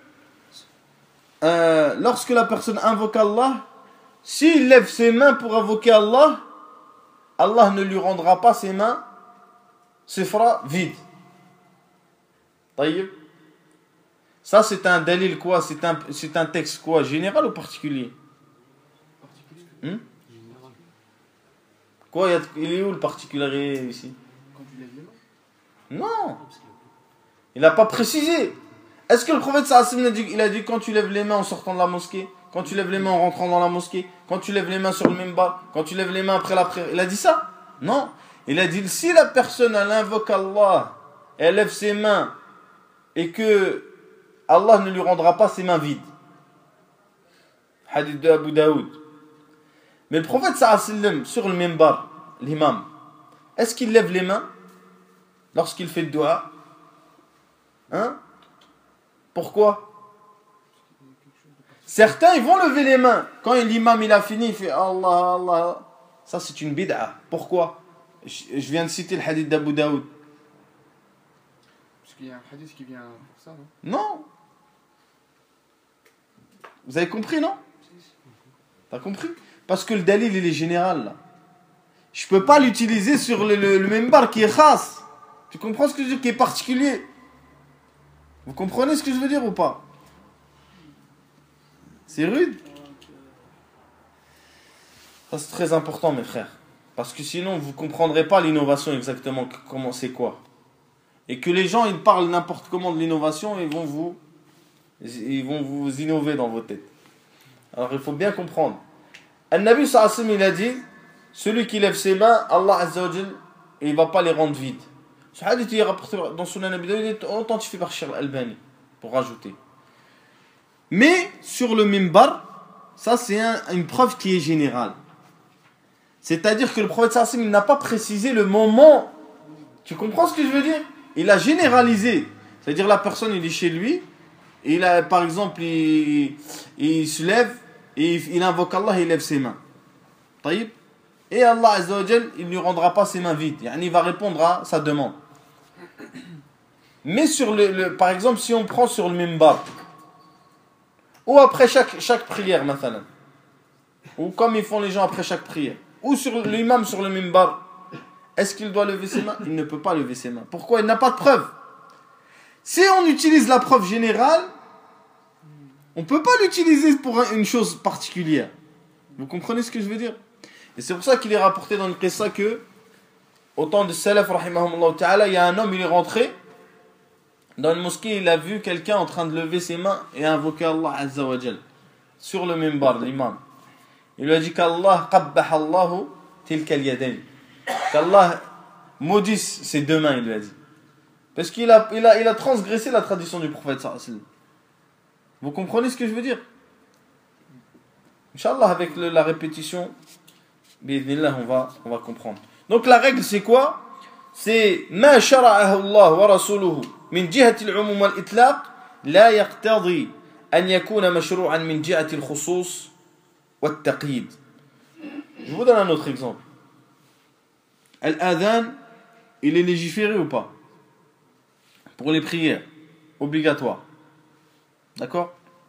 euh, lorsque la personne invoque Allah, s'il lève ses mains pour invoquer Allah, Allah ne lui rendra pas ses mains, se fera vide. Taïb. Ça c'est un dalil quoi? C'est un, c'est un texte quoi? Général ou particulier? Hmm? Quoi, il, y a, il est où le particulier ici? Quand tu lèves les mains. Non. Il n'a pas précisé. Est-ce que le prophète sallallahu alayhi wa sallam, il a dit quand tu lèves les mains en sortant de la mosquée, quand tu lèves les mains en rentrant dans la mosquée, quand tu lèves les mains sur le minbar, quand tu lèves les mains après la prière? Il a dit ça? Non. Il a dit si la personne elle invoque Allah, elle lève ses mains et que Allah ne lui rendra pas ses mains vides. Hadith de Abu Daoud. Mais le prophète sallallahu alayhi wa sallam sur le minbar, l'imam, est-ce qu'il lève les mains lorsqu'il fait le dua? Hein? Pourquoi? Certains ils vont lever les mains quand l'imam il a fini, il fait Allah Allah. Ça c'est une bid'a. Pourquoi? Je viens de citer le hadith d'Abu Daoud. Parce qu'il y a un hadith qui vient pour ça, non? Non. Vous avez compris, non? T'as compris? Parce que le dalil il est général là. Je peux pas l'utiliser sur le, le, le minbar qui est khas. Tu comprends ce que je veux dire? Qui est particulier. Vous comprenez ce que je veux dire ou pas? C'est rude. Ça c'est très important mes frères. Parce que sinon vous ne comprendrez pas l'innovation exactement, comment c'est quoi. Et que les gens ils parlent n'importe comment de l'innovation, ils vont vous ils vont vous innover dans vos têtes. Alors il faut bien comprendre. An-Nabi sallallahu alayhi wa sallam il a dit, celui qui lève ses mains, Allah azza wa jal, il ne va pas les rendre vides. Ce hadith est rapporté dans Sunan Abi Dawud, il est authentifié par Cheikh Al-Albani, pour rajouter. Mais sur le minbar, ça c'est un, une preuve qui est générale. C'est-à-dire que le prophète sallallahu alayhi wa sallam n'a pas précisé le moment. Tu comprends ce que je veux dire? Il a généralisé. C'est-à-dire la personne il est chez lui, et il a, par exemple il, il se lève, et il, il invoque Allah et il lève ses mains. Taïb. Et Allah azza wa jal, il ne lui rendra pas ses mains vides. Il va répondre à sa demande. Mais sur le, le, par exemple, si on prend sur le minbar, ou après chaque, chaque prière, mathalan, ou comme ils font les gens après chaque prière, ou sur l'imam sur le minbar, est-ce qu'il doit lever ses mains? Il ne peut pas lever ses mains. Pourquoi? Il n'a pas de preuve. Si on utilise la preuve générale, on ne peut pas l'utiliser pour une chose particulière. Vous comprenez ce que je veux dire? Et c'est pour ça qu'il est rapporté dans le qissa que, au temps de Salaf, rahimahumullah ta'ala, il y a un homme, il est rentré dans une mosquée, il a vu quelqu'un en train de lever ses mains et invoquer Allah azza wa jal sur le minbar, l'imam. Il lui a dit qu'Allah qabbah Allahu tilka al-yadayn. Qu'Allah maudisse ses deux mains, il lui a dit. Parce qu'il a, il a, il a transgressé la tradition du prophète sallallahu alayhi wa sallam. Vous comprenez ce que je veux dire? Inch'Allah, avec le, la répétition, bi'idhnillah, on va, on va comprendre. Donc la règle c'est quoi? C'est ma shara'ahu Allah wa rasuluhu min jihati al-umum wal-itlaq la yaqtadi an yakuna mashru'an min jihati al-khusus wat-taqyid. Je vous donne un autre exemple. Al-adhan, il est légiféré ou pas? Pour les prières obligatoires. D'accord?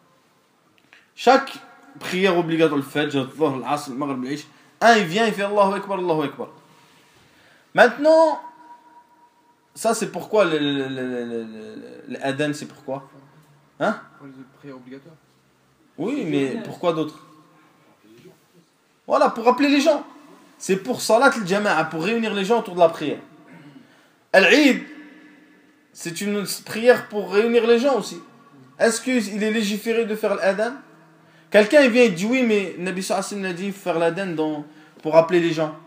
Chaque prière obligatoire, le Fajr, le Dhuhr, l'Asr, le Maghrib, l'Isha, un il vient, il fait Allahu Akbar, Allahu Akbar. Maintenant, ça c'est pourquoi l'adhan, c'est pourquoi? Hein? Pour les prières obligatoires. Oui, mais pourquoi d'autres? Voilà, pour appeler les gens. C'est pour Salat al-Jama'a, pour réunir les gens autour de la prière. Al-Eid, c'est une prière pour réunir les gens aussi. Est-ce qu'il est légiféré de faire l'adhan? Quelqu'un il vient et dit oui, mais Nabi sallallahu alayhi wa sallam a dit faire l'adhan pour appeler les gens.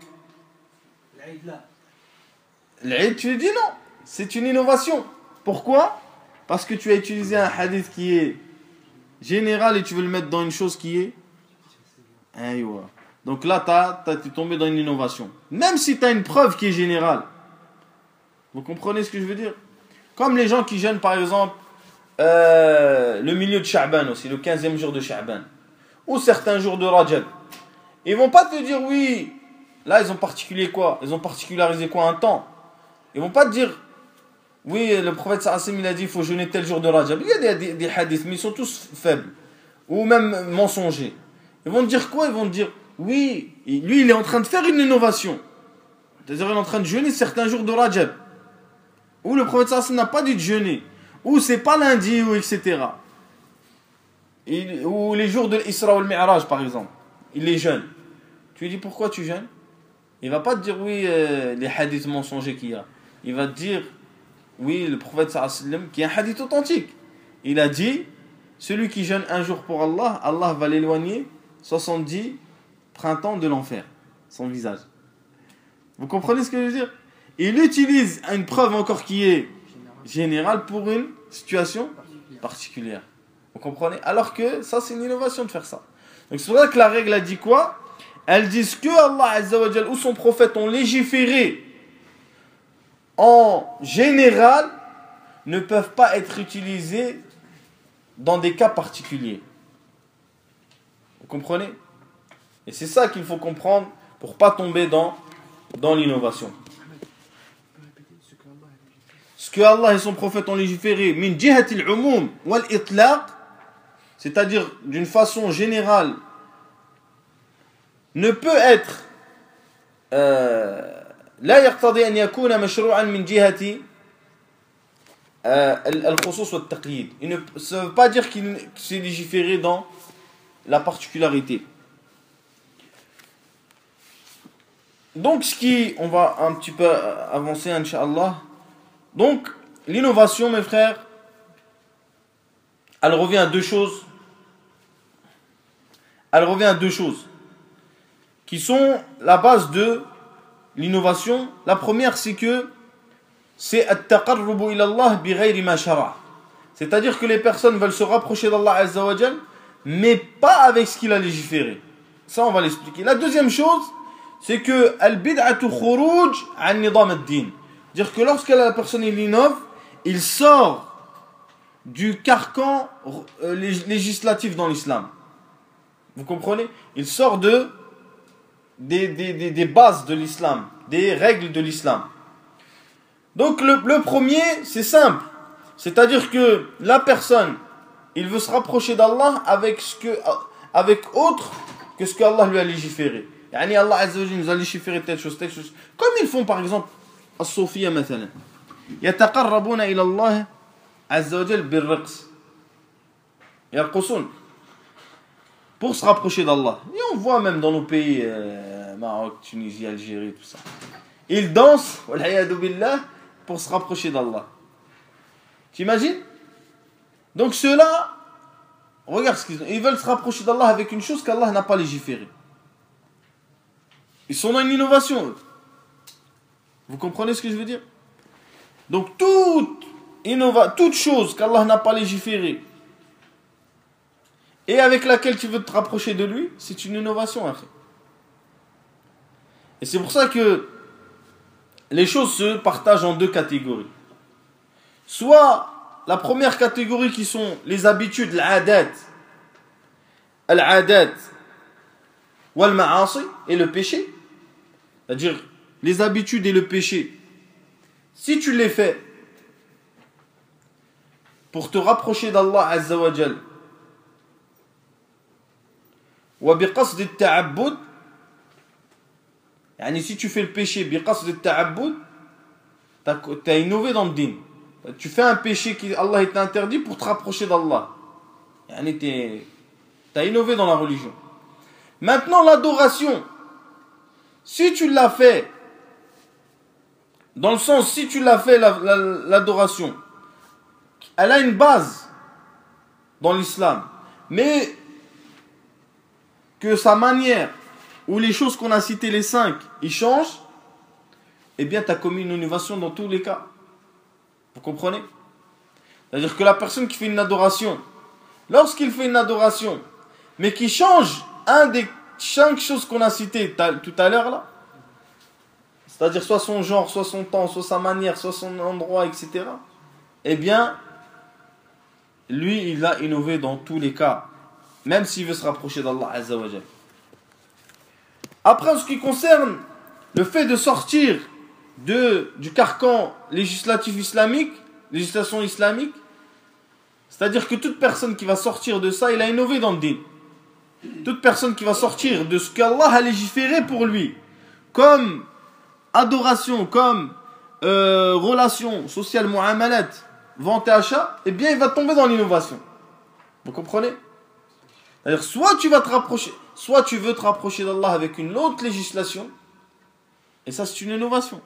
L'Aïd là. L'Aïd, tu lui dis non. C'est une innovation. Pourquoi? parce que tu as utilisé un hadith qui est général et tu veux le mettre dans une chose qui est... Aïwa. Donc là, tu es tombé dans une innovation. Même si tu as une preuve qui est générale. Vous comprenez ce que je veux dire? Comme les gens qui jeûnent, par exemple, euh, le milieu de Sha'ban aussi, le quinzième jour de Sha'ban. Ou certains jours de Rajab. Ils vont pas te dire, oui, là, ils ont particulier quoi? Ils ont particularisé quoi? Un temps. Ils vont pas te dire, oui, le prophète sallallahu alayhi wa sallam, il a dit, il faut jeûner tel jour de Rajab. Il y a des, des, des hadiths, mais ils sont tous faibles. Ou même mensongers. Ils vont te dire quoi? Ils vont te dire, oui, lui, il est en train de faire une innovation. C'est-à-dire, il est en train de jeûner certains jours de Rajab. Ou le prophète sallallahu alayhi wa sallam n'a pas dit de jeûner. Ou c'est pas lundi, ou et cetera. Et, ou les jours de l'Isra ou le Mi'raj, par exemple. Il les jeûne. Tu lui dis, pourquoi tu jeûnes? Il va pas te dire, oui, euh, les hadiths mensongers qu'il y a. Il va te dire, oui, le prophète sallallahu alayhi wa sallam, qui est un hadith authentique. Il a dit, celui qui jeûne un jour pour Allah, Allah va l'éloigner soixante-dix printemps de l'enfer. Son visage. Vous comprenez ce que je veux dire? Il utilise une preuve encore qui est générale pour une situation particulière. Vous comprenez? Alors que ça, c'est une innovation de faire ça. Donc c'est pour ça que la règle a dit quoi? Elle dit que Allah Azza wa Jal ou son prophète ont légiféré en général ne peuvent pas être utilisés dans des cas particuliers. Vous comprenez? Et c'est ça qu'il faut comprendre pour ne pas tomber dans, dans l'innovation. Ce que Allah et son prophète ont légiféré, min jihatil umum wal itlaq, c'est-à-dire d'une façon générale, ne peut être لا يقتضي أن يكون مشروعا من جهة الخصوص والتقييد. Ça ne veut pas dire qu'il s'est légiféré dans la particularité. Donc ce qui, on va un petit peu avancer, Inch'Allah. Donc l'innovation, mes frères, elle revient à deux choses. Elle revient à deux choses qui sont la base de l'innovation. La première, c'est que c'est at-taqarrubu ila Allah bi ghayri ma shara'. C'est-à-dire que les personnes veulent se rapprocher d'Allah Azza wa Jal, mais pas avec ce qu'il a légiféré. Ça, on va l'expliquer. La deuxième chose, c'est que al-bid'atu khuruj an nidam ad-din. C'est-à-dire que lorsque la personne il innove, il sort du carcan législatif dans l'islam. Vous comprenez? Il sort de des, des, des, des bases de l'islam, des règles de l'islam. Donc le, le premier, c'est simple. C'est-à-dire que la personne, il veut se rapprocher d'Allah avec, ce que, avec autre que ce qu'Allah lui a légiféré. Yani Allah Azza wa Jalla nous a légiféré telle chose, telle chose. Comme ils font par exemple الصوفية مثلا يتقربون إلى الله عز وجل بالرقص يرقصون pour se rapprocher d'Allah. Et on voit même dans nos pays, euh, Maroc, Tunisie, Algérie, tout ça. Ils dansent, wal'iyadu billah, pour se rapprocher d'Allah. T'imagines? Donc ceux-là, regarde ce qu'ils ont. Ils veulent se rapprocher d'Allah avec une chose qu'Allah n'a pas légiférée. Ils sont dans une innovation, eux. Vous comprenez ce que je veux dire? Donc toute, innova, toute chose qu'Allah n'a pas légiférée et avec laquelle tu veux te rapprocher de lui, c'est une innovation. Après. Et c'est pour ça que les choses se partagent en deux catégories. Soit la première catégorie qui sont les habitudes, l'adat, al-adat, wal ma'asi, et le péché. C'est-à-dire les habitudes et le péché. Si tu les fais pour te rapprocher d'Allah Azza wa Jal, wa biqasd at-ta'abbud, yani si tu fais le péché biqasd at-ta'abbud, t'as, t'as innové dans le din. Tu fais un péché qui Allah t'a interdit pour te rapprocher d'Allah. Yani t'es, t'as innové dans la religion. Maintenant l'adoration, si tu l'as fait, dans le sens si tu l'as fait la, la, l'adoration, elle a une base dans l'islam, mais que sa manière ou les choses qu'on a citées les cinq, ils changent, eh bien tu as commis une innovation dans tous les cas. Vous comprenez? C'est-à-dire que la personne qui fait une adoration, lorsqu'il fait une adoration, mais qui change un des cinq choses qu'on a citées tout à l'heure là, c'est-à-dire soit son genre, soit son temps, soit sa manière, soit son endroit, et cetera, eh bien, lui, il a innové dans tous les cas, même s'il veut se rapprocher d'Allah Azza wa Jal. Après, en ce qui concerne le fait de sortir de, du carcan législatif islamique, législation islamique, c'est-à-dire que toute personne qui va sortir de ça, il a innové dans le din. Toute personne qui va sortir de ce qu'Allah a légiféré pour lui, comme adoration, comme euh, relation sociale, mu'amalat, vente et achat, eh bien il va tomber dans l'innovation. Vous comprenez? C'est-à-dire soit tu vas te rapprocher, soit tu veux te rapprocher d'Allah avec une autre législation, et ça c'est une innovation.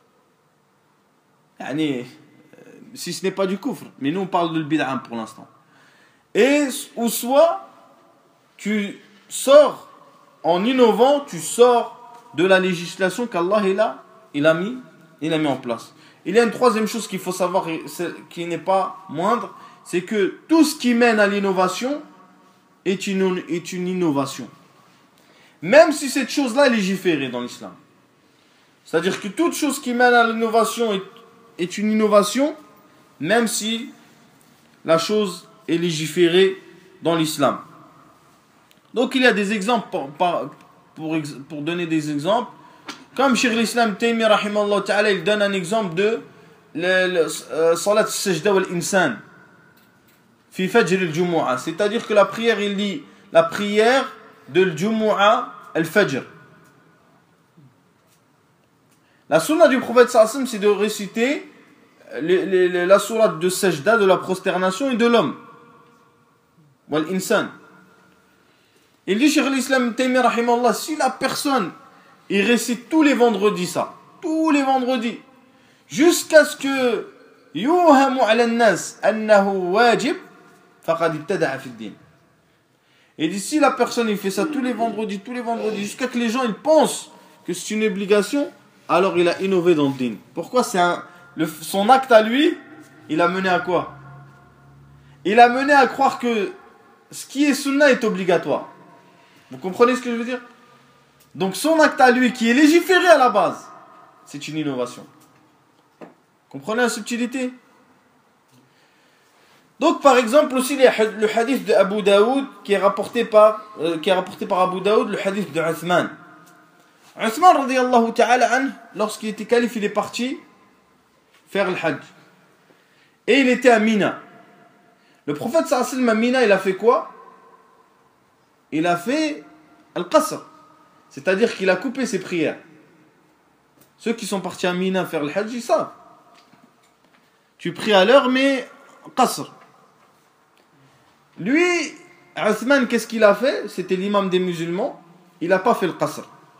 Yani, euh, si ce n'est pas du kufr, mais nous on parle de bid'a pour l'instant. Et ou soit tu sors en innovant, tu sors de la législation qu'Allah il a, il a mis, il a mis en place. Il y a une troisième chose qu'il faut savoir, qui n'est pas moindre, c'est que tout ce qui mène à l'innovation est une, est une innovation. Même si cette chose-là est légiférée dans l'islam. C'est-à-dire que toute chose qui mène à l'innovation est, est une innovation, même si la chose est légiférée dans l'islam. Donc il y a des exemples, pour, pour, pour donner des exemples. Comme Cheikh l'Islam Taymi rahimallahu ta'ala, il donne un exemple de Salat al-Sajda wal-Insan fi Fajr al-Jumu'ah. C'est-à-dire que la prière, il dit la prière de al-Jumu'ah al-Fajr. La sunna du prophète sallallahu alayhi wa sallam, c'est de réciter les, les, les, la sourate de Sajda, de la prosternation et de l'homme. Wal-Insan. Il dit Cheikh l'Islam Taymi rahimallah, si la personne il récite tous les vendredis ça, tous les vendredis, jusqu'à ce que yuhamu ala nas annahu wajib, faqad ibtada'a fi ad-din. Et d'ici la personne il fait ça tous les vendredis, tous les vendredis, jusqu'à que les gens ils pensent que c'est une obligation, alors il a innové dans le din. Pourquoi? C'est un, le, son acte à lui, il a mené à quoi? Il a mené à croire que ce qui est sunna est obligatoire. Vous comprenez ce que je veux dire? Donc son acte à lui qui est légiféré à la base, c'est une innovation. Comprenez la subtilité? Donc par exemple aussi le hadith de Abu Daoud qui est rapporté par, euh, qui est rapporté par Abu Daoud, le hadith de Uthman. Uthman radiyallahu ta'ala anhu, lorsqu'il était calife, il est parti faire le hajj. Et il était à Mina. Le prophète sallallahu alayhi wa sallam à Mina, il a fait quoi? Il a fait al-qasr. C'est-à-dire qu'il a coupé ses prières. Ceux qui sont partis à Mina faire le hajj, ils savent. Tu pries à l'heure, mais qasr. Lui, Uthman, qu'est-ce qu'il a fait? C'était l'imam des musulmans. Il n'a pas fait le qasr.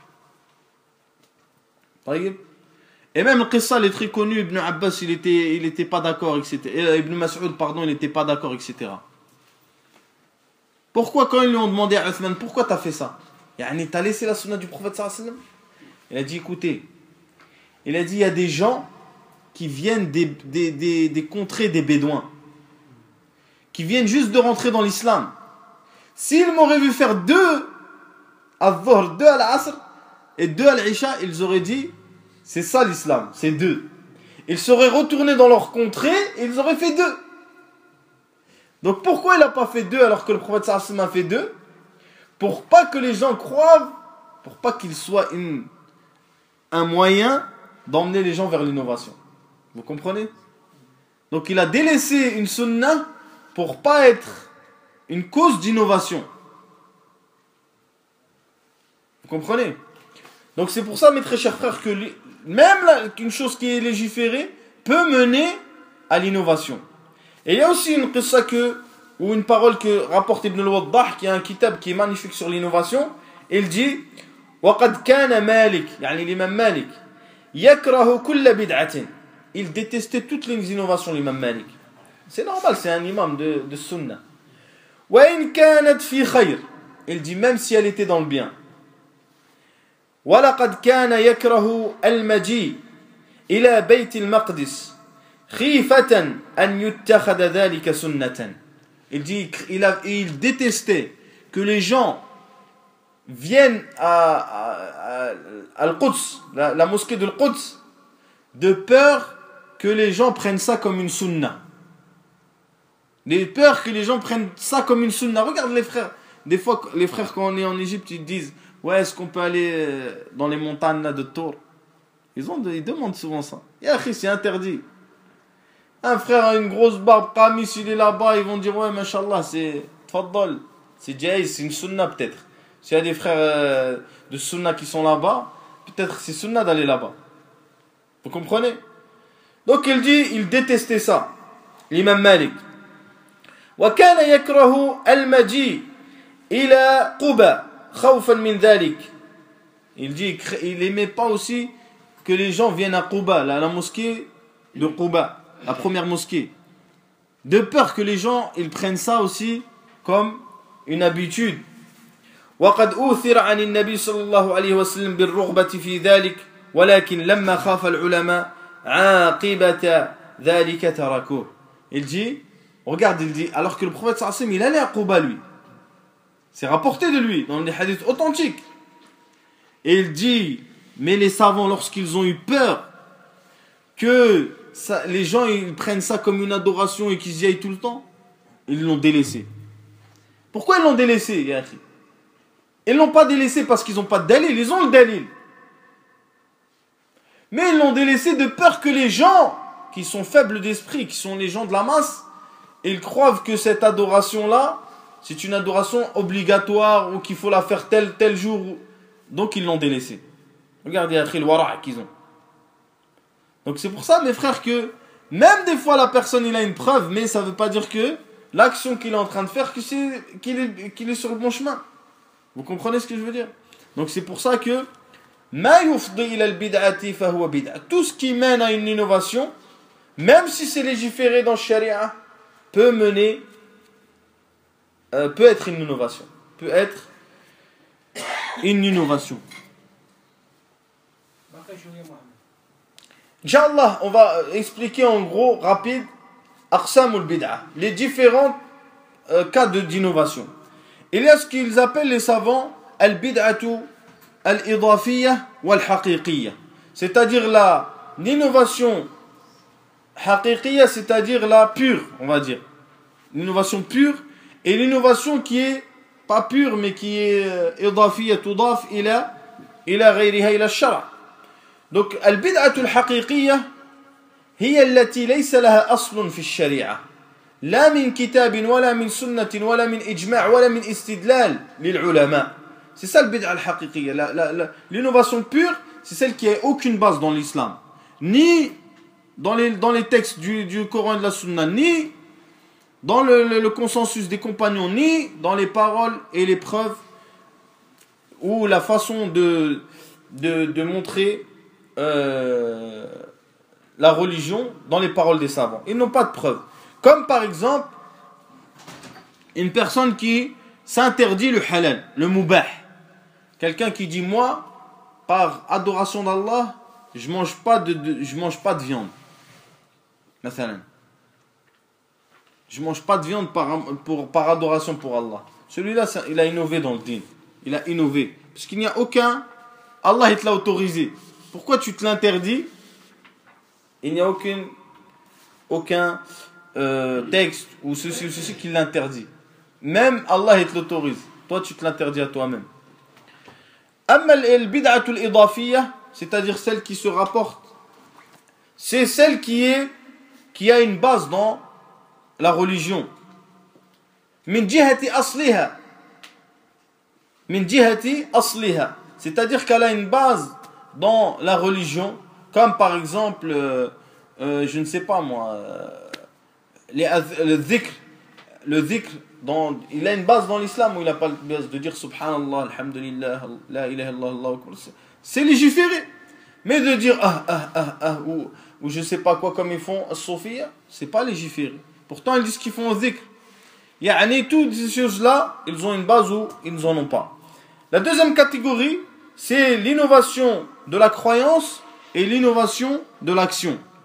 Et même le qissa, il est très connu. Ibn Abbas, il n'était il était pas d'accord, et cetera. Ibn Mas'ud, pardon, il n'était pas d'accord, et cetera. Pourquoi, quand ils lui ont demandé à Uthman, pourquoi tu as fait ça? Yani, tu as laissé la sunna du prophète sallallahu alayhi wa sallam? Il a dit, écoutez, il a dit, il y a des gens qui viennent des, des, des, des contrées des Bédouins, qui viennent juste de rentrer dans l'islam. S'ils m'auraient vu faire deux à Dhuhr, deux à l'Asr et deux à l'Isha, ils auraient dit, c'est ça l'islam, c'est deux. Ils seraient retournés dans leur contrée et ils auraient fait deux. Donc pourquoi il n'a pas fait deux alors que le prophète sallallahu alayhi wa sallam a fait deux? Pour pas que les gens croient, pour pas qu'il soit une, un moyen d'emmener les gens vers l'innovation. Vous comprenez? Donc il a délaissé une sunna pour pas être une cause d'innovation. Vous comprenez? Donc c'est pour ça, mes très chers frères, que même là, une chose qui est légiférée peut mener à l'innovation. Et il y a aussi une qissa que, ou une parole que rapporte Ibn al-Waddah, qui a un kitab qui est magnifique sur l'innovation. Il dit وَقَدْ كَانَ مَالِكْ, يعني l'imam Malik, يَكْرَهُ كُلَّ بِدْعَةٍ. Il détestait toutes les innovations, l'imam Malik. C'est normal, c'est un imam de, de sunnah. وَإِنْ كَانَتْ فِي خَيْرٍ. Il dit même si elle était dans le bien. وَلَقَدْ كَانَ يَكْرَهُ الْمَجِيء إِلَى بَيْتِ الْمَقْدِسِ خِيفَةً أَنْ يُتَّخَذَ ذَلِكَ سُنَّةً. Il dit, il, a, il détestait que les gens viennent à, à, à, à Al-Quds, la, la mosquée de Al-Quds, de peur que les gens prennent ça comme une sunna. De peur que les gens prennent ça comme une sunna. Regarde les frères. Des fois, les frères, quand on est en Égypte, ils disent, ouais, est-ce qu'on peut aller dans les montagnes là, de Tour? Ils, ont, ils demandent souvent ça. Et après, c'est interdit. Un frère a une grosse barbe, Kamis, il est là-bas, ils vont dire, ouais, mashallah, c'est tfaddal, c'est jaïz, c'est une sunna peut-être. S'il y a des frères euh, de sunna qui sont là-bas, peut-être c'est sunna d'aller là-bas. Vous comprenez? Donc il dit, il détestait ça, l'imam Malik. وكان يكره المجيء إلى قباء خوفا من ذلك. Il dit, il aimait pas aussi que les gens viennent à Quba, la, la mosquée de Quba, la première mosquée, de peur que les gens ils prennent ça aussi comme une habitude. وقد أوثر عن النبي صلى الله عليه وسلم بالرغبة في ذلك ولكن لما خاف العلماء عاقبة ذلك تركوه. Il dit, regarde, il dit, alors que le prophète sallallahu alayhi wa sallam, il allait à Quba lui. C'est rapporté de lui dans les hadiths authentiques. Et il dit, mais les savants, lorsqu'ils ont eu peur que ça, les gens ils prennent ça comme une adoration et qu'ils y aillent tout le temps, ils l'ont délaissé. Pourquoi ils l'ont délaissé, Yahri? Ils ne l'ont pas délaissé parce qu'ils n'ont pas de dalil, ils ont le dalil. Mais ils l'ont délaissé de peur que les gens qui sont faibles d'esprit, qui sont les gens de la masse, ils croient que cette adoration-là, c'est une adoration obligatoire ou qu'il faut la faire tel, tel jour. Donc ils l'ont délaissé. Regardez après le wara' qu'ils ont. Donc c'est pour ça, mes frères, que même des fois la personne il a une preuve, mais ça ne veut pas dire que l'action qu'il est en train de faire, que c'est, qu'il est, qu'il est sur le bon chemin. Vous comprenez ce que je veux dire? Donc c'est pour ça que tout ce qui mène à une innovation, même si c'est légiféré dans le sharia, peut mener, euh, peut être une innovation. Peut être une innovation. Inch'Allah, on va expliquer en gros, rapide, aqsamul bid'ah, les différents euh, cas de, d'innovation. Il y a ce qu'ils appellent les savants al-bid'atu al-idafiyya wal-haqiqiyya. C'est-à-dire la, l'innovation haqiqiyya, c'est-à-dire la pure, on va dire. L'innovation pure et l'innovation qui est pas pure mais qui est idafiyya tudaf ila ila ghayriha ila ash-shara'. Donc al-bid'atu al-haqiqiyya هي التي ليس لها أصل في الشريعة لا من كتاب ولا من سنة ولا من إجماع ولا من استدلال للعلماء. C'est ça le bid'a al-haqiqiyya. La, la, la, l'innovation pure, c'est celle qui n'a aucune base dans l'islam. Ni dans les, dans les textes du, du Coran et de la Sunna, ni dans le, le, le consensus des compagnons, ni dans les paroles et les preuves ou la façon de, de, de montrer euh, la religion dans les paroles des savants. Ils n'ont pas de preuves. Comme par exemple, une personne qui s'interdit le halal, le mubah. Quelqu'un qui dit, moi, par adoration d'Allah, je ne mange pas de, de, je mange pas de viande. Mathalan. Je ne mange pas de viande par, pour, par adoration pour Allah. Celui-là, ça, il a innové dans le din. Il a innové. Parce qu'il n'y a aucun... Allah, il te l'a autorisé. Pourquoi tu te l'interdis? Il n'y a aucun, aucun euh, texte ou ceci ou ceci qui l'interdit. Même Allah, il te l'autorise. Toi, tu te l'interdis à toi-même. Amma al-bid'atu al-idafiyya, c'est-à-dire celle qui se rapporte, c'est celle qui est qui a une base dans la religion. Min jihati asliha. Min jihati asliha. C'est-à-dire qu'elle a une base dans la religion, comme par exemple, euh, euh, je ne sais pas moi, euh, les, le dhikr, le dhikr, dans, il a une base dans l'islam ou il n'a pas une base de dire subhanallah, alhamdulillah, la ilaha illallah, c'est légiféré. Mais de dire ah ah ah ah ou, ou je ne sais pas quoi comme ils font as-Sophia, c'est pas légiféré. Pourtant ils disent qu'ils font dhikr. Yani toutes ces choses-là, ils ont une base ou ils n'en ont pas. La deuxième catégorie, c'est l'innovation de la croyance et l'innovation de l'action.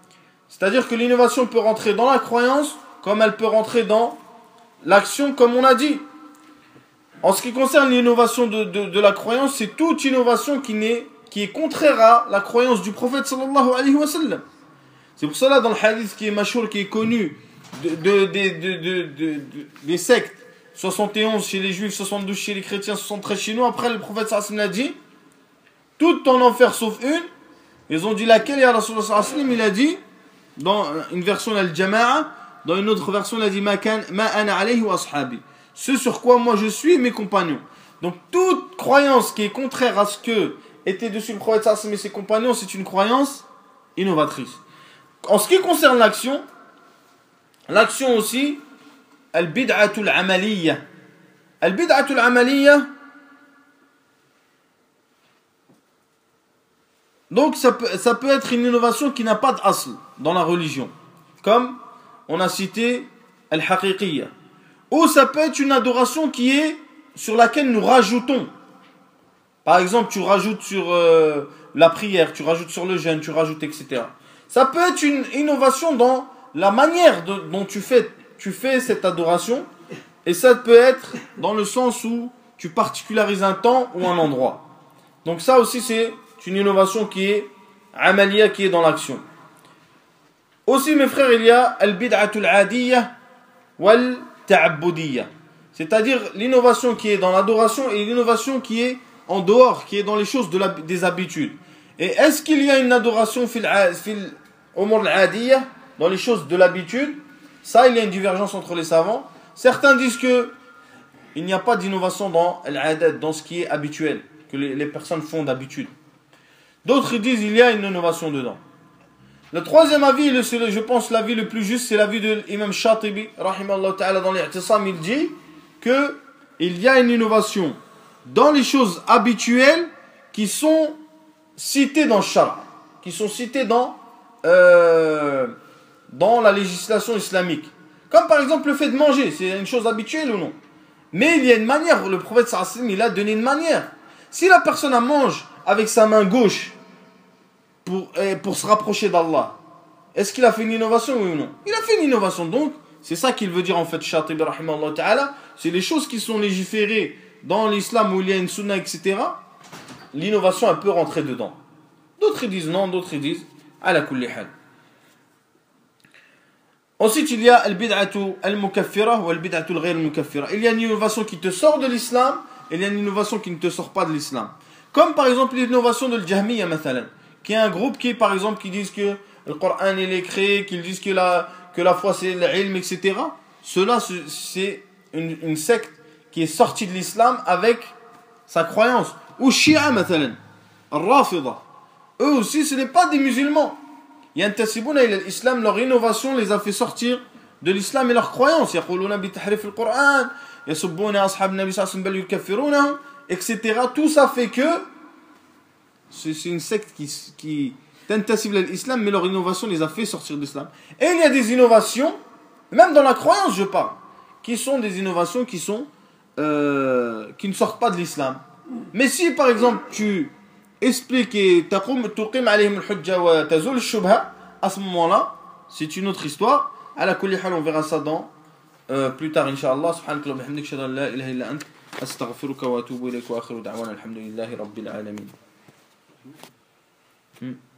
C'est-à-dire que l'innovation peut rentrer dans la croyance comme elle peut rentrer dans l'action, comme on a dit. En ce qui concerne l'innovation de, de, de la croyance, c'est toute innovation qui, n'est, qui est contraire à la croyance du prophète sallallahu alayhi wa sallam. C'est pour cela, dans le hadith qui est machour, qui est connu, de, de, de, de, de, de, de, des sectes, soixante et onze chez les juifs, soixante-douze chez les chrétiens, soixante-treize chez nous, après le prophète sallallahu alayhi wa sallam a dit, toutes en enfer sauf une. Ils ont dit laquelle, et Rasulullah sallallahu alayhi wa sallam, il a dit, dans une version al-jama'a, dans une autre version il a dit ma ana alayhi wa ashabi, ce sur quoi moi je suis et mes compagnons. Donc toute croyance qui est contraire à ce que était dessus le prophète sallallahu alayhi wa sallam et ses compagnons, c'est une croyance innovatrice. En ce qui concerne l'action, l'action aussi, al-bid'atul amaliyya. Al-bid'atul amaliyya, donc ça peut, ça peut être une innovation qui n'a pas d'asl dans la religion, comme on a cité al-haqiqiyya. Ou ça peut être une adoration qui est sur laquelle nous rajoutons. Par exemple, tu rajoutes sur euh, la prière, tu rajoutes sur le jeûne, tu rajoutes, et cetera. Ça peut être une innovation dans la manière de, dont tu fais, tu fais cette adoration. Et ça peut être dans le sens où tu particularises un temps ou un endroit. Donc ça aussi, c'est une innovation qui est amaliya, qui est dans l'action. Aussi, mes frères, il y a al-bid'atul adiyya wal ta'abbudiyya. C'est-à-dire l'innovation qui est dans l'adoration et l'innovation qui est en dehors, qui est dans les choses de la, des habitudes. Et est-ce qu'il y a une adoration fil umur al-adiyya, dans les choses de l'habitude? Ça, il y a une divergence entre les savants. Certains disent que il n'y a pas d'innovation dans l'adat, dans ce qui est habituel, que les, les personnes font d'habitude. D'autres disent qu'il y a une innovation dedans. Le troisième avis, c'est, je pense, l'avis le plus juste, c'est l'avis de l'imam Shatibi, rahimallahu ta'ala, dans l'I'tisam. Il dit qu'il y a une innovation dans les choses habituelles qui sont citées dans le Shara, qui sont citées dans, euh, dans la législation islamique. Comme par exemple le fait de manger, c'est une chose habituelle ou non? Mais il y a une manière, le prophète sallallahu alayhi wa sallam, il a donné une manière. Si la personne mange avec sa main gauche pour, pour se rapprocher d'Allah, est-ce qu'il a fait une innovation ou non? Il a fait une innovation. Donc, c'est ça qu'il veut dire en fait, Shatibi rahimahullah ta'ala. C'est les choses qui sont légiférées dans l'islam où il y a une sunna, et cetera. L'innovation, elle peut rentrer dedans. D'autres disent non, d'autres disent ala kulli hal. Ensuite, il y a al-bid'atu al-mukaffira ou al-bid'atu al-ghayr al-mukaffira. Il y a une innovation qui te sort de l'islam et il y a une innovation qui ne te sort pas de l'islam. Comme par exemple l'innovation de l'Jahmiya, qui est un groupe qui, par exemple, qui disent que le Coran il est créé, qu'ils disent que la, que la foi c'est l'ilm, et cetera. Cela, c'est une, une secte qui est sortie de l'islam avec sa croyance. Ou Shia, al-Rafida. Eux aussi, ce n'est pas des musulmans. Yantasibuna ila l'islam, leur innovation les a fait sortir de l'islam et leur croyance. Yaquluna bi tahrif al-Qur'an, yasubbuna ashab nabi sallallahu alayhi wa sallam bal yukaffiruna, et cetera. Tout ça fait que c'est une secte qui, qui tantasib ila l'islam, mais leur innovation les a fait sortir de l'islam. Et il y a des innovations, même dans la croyance je parle, qui sont des innovations qui sont euh, qui ne sortent pas de l'islam. Mais si par exemple tu explique et tuqim alayhim al-hujja wa tazul al-shubha, à ce moment-là, c'est une autre histoire. Ala kulli hal, on verra ça dans euh, plus tard inshallah. Subhanaka wa bihamdika, ashhadu an la ilaha illa ant, astaghfiruka wa atubu ilayk, wa akhiru da'wana alhamdulillahi rabbil alamin. Hmm.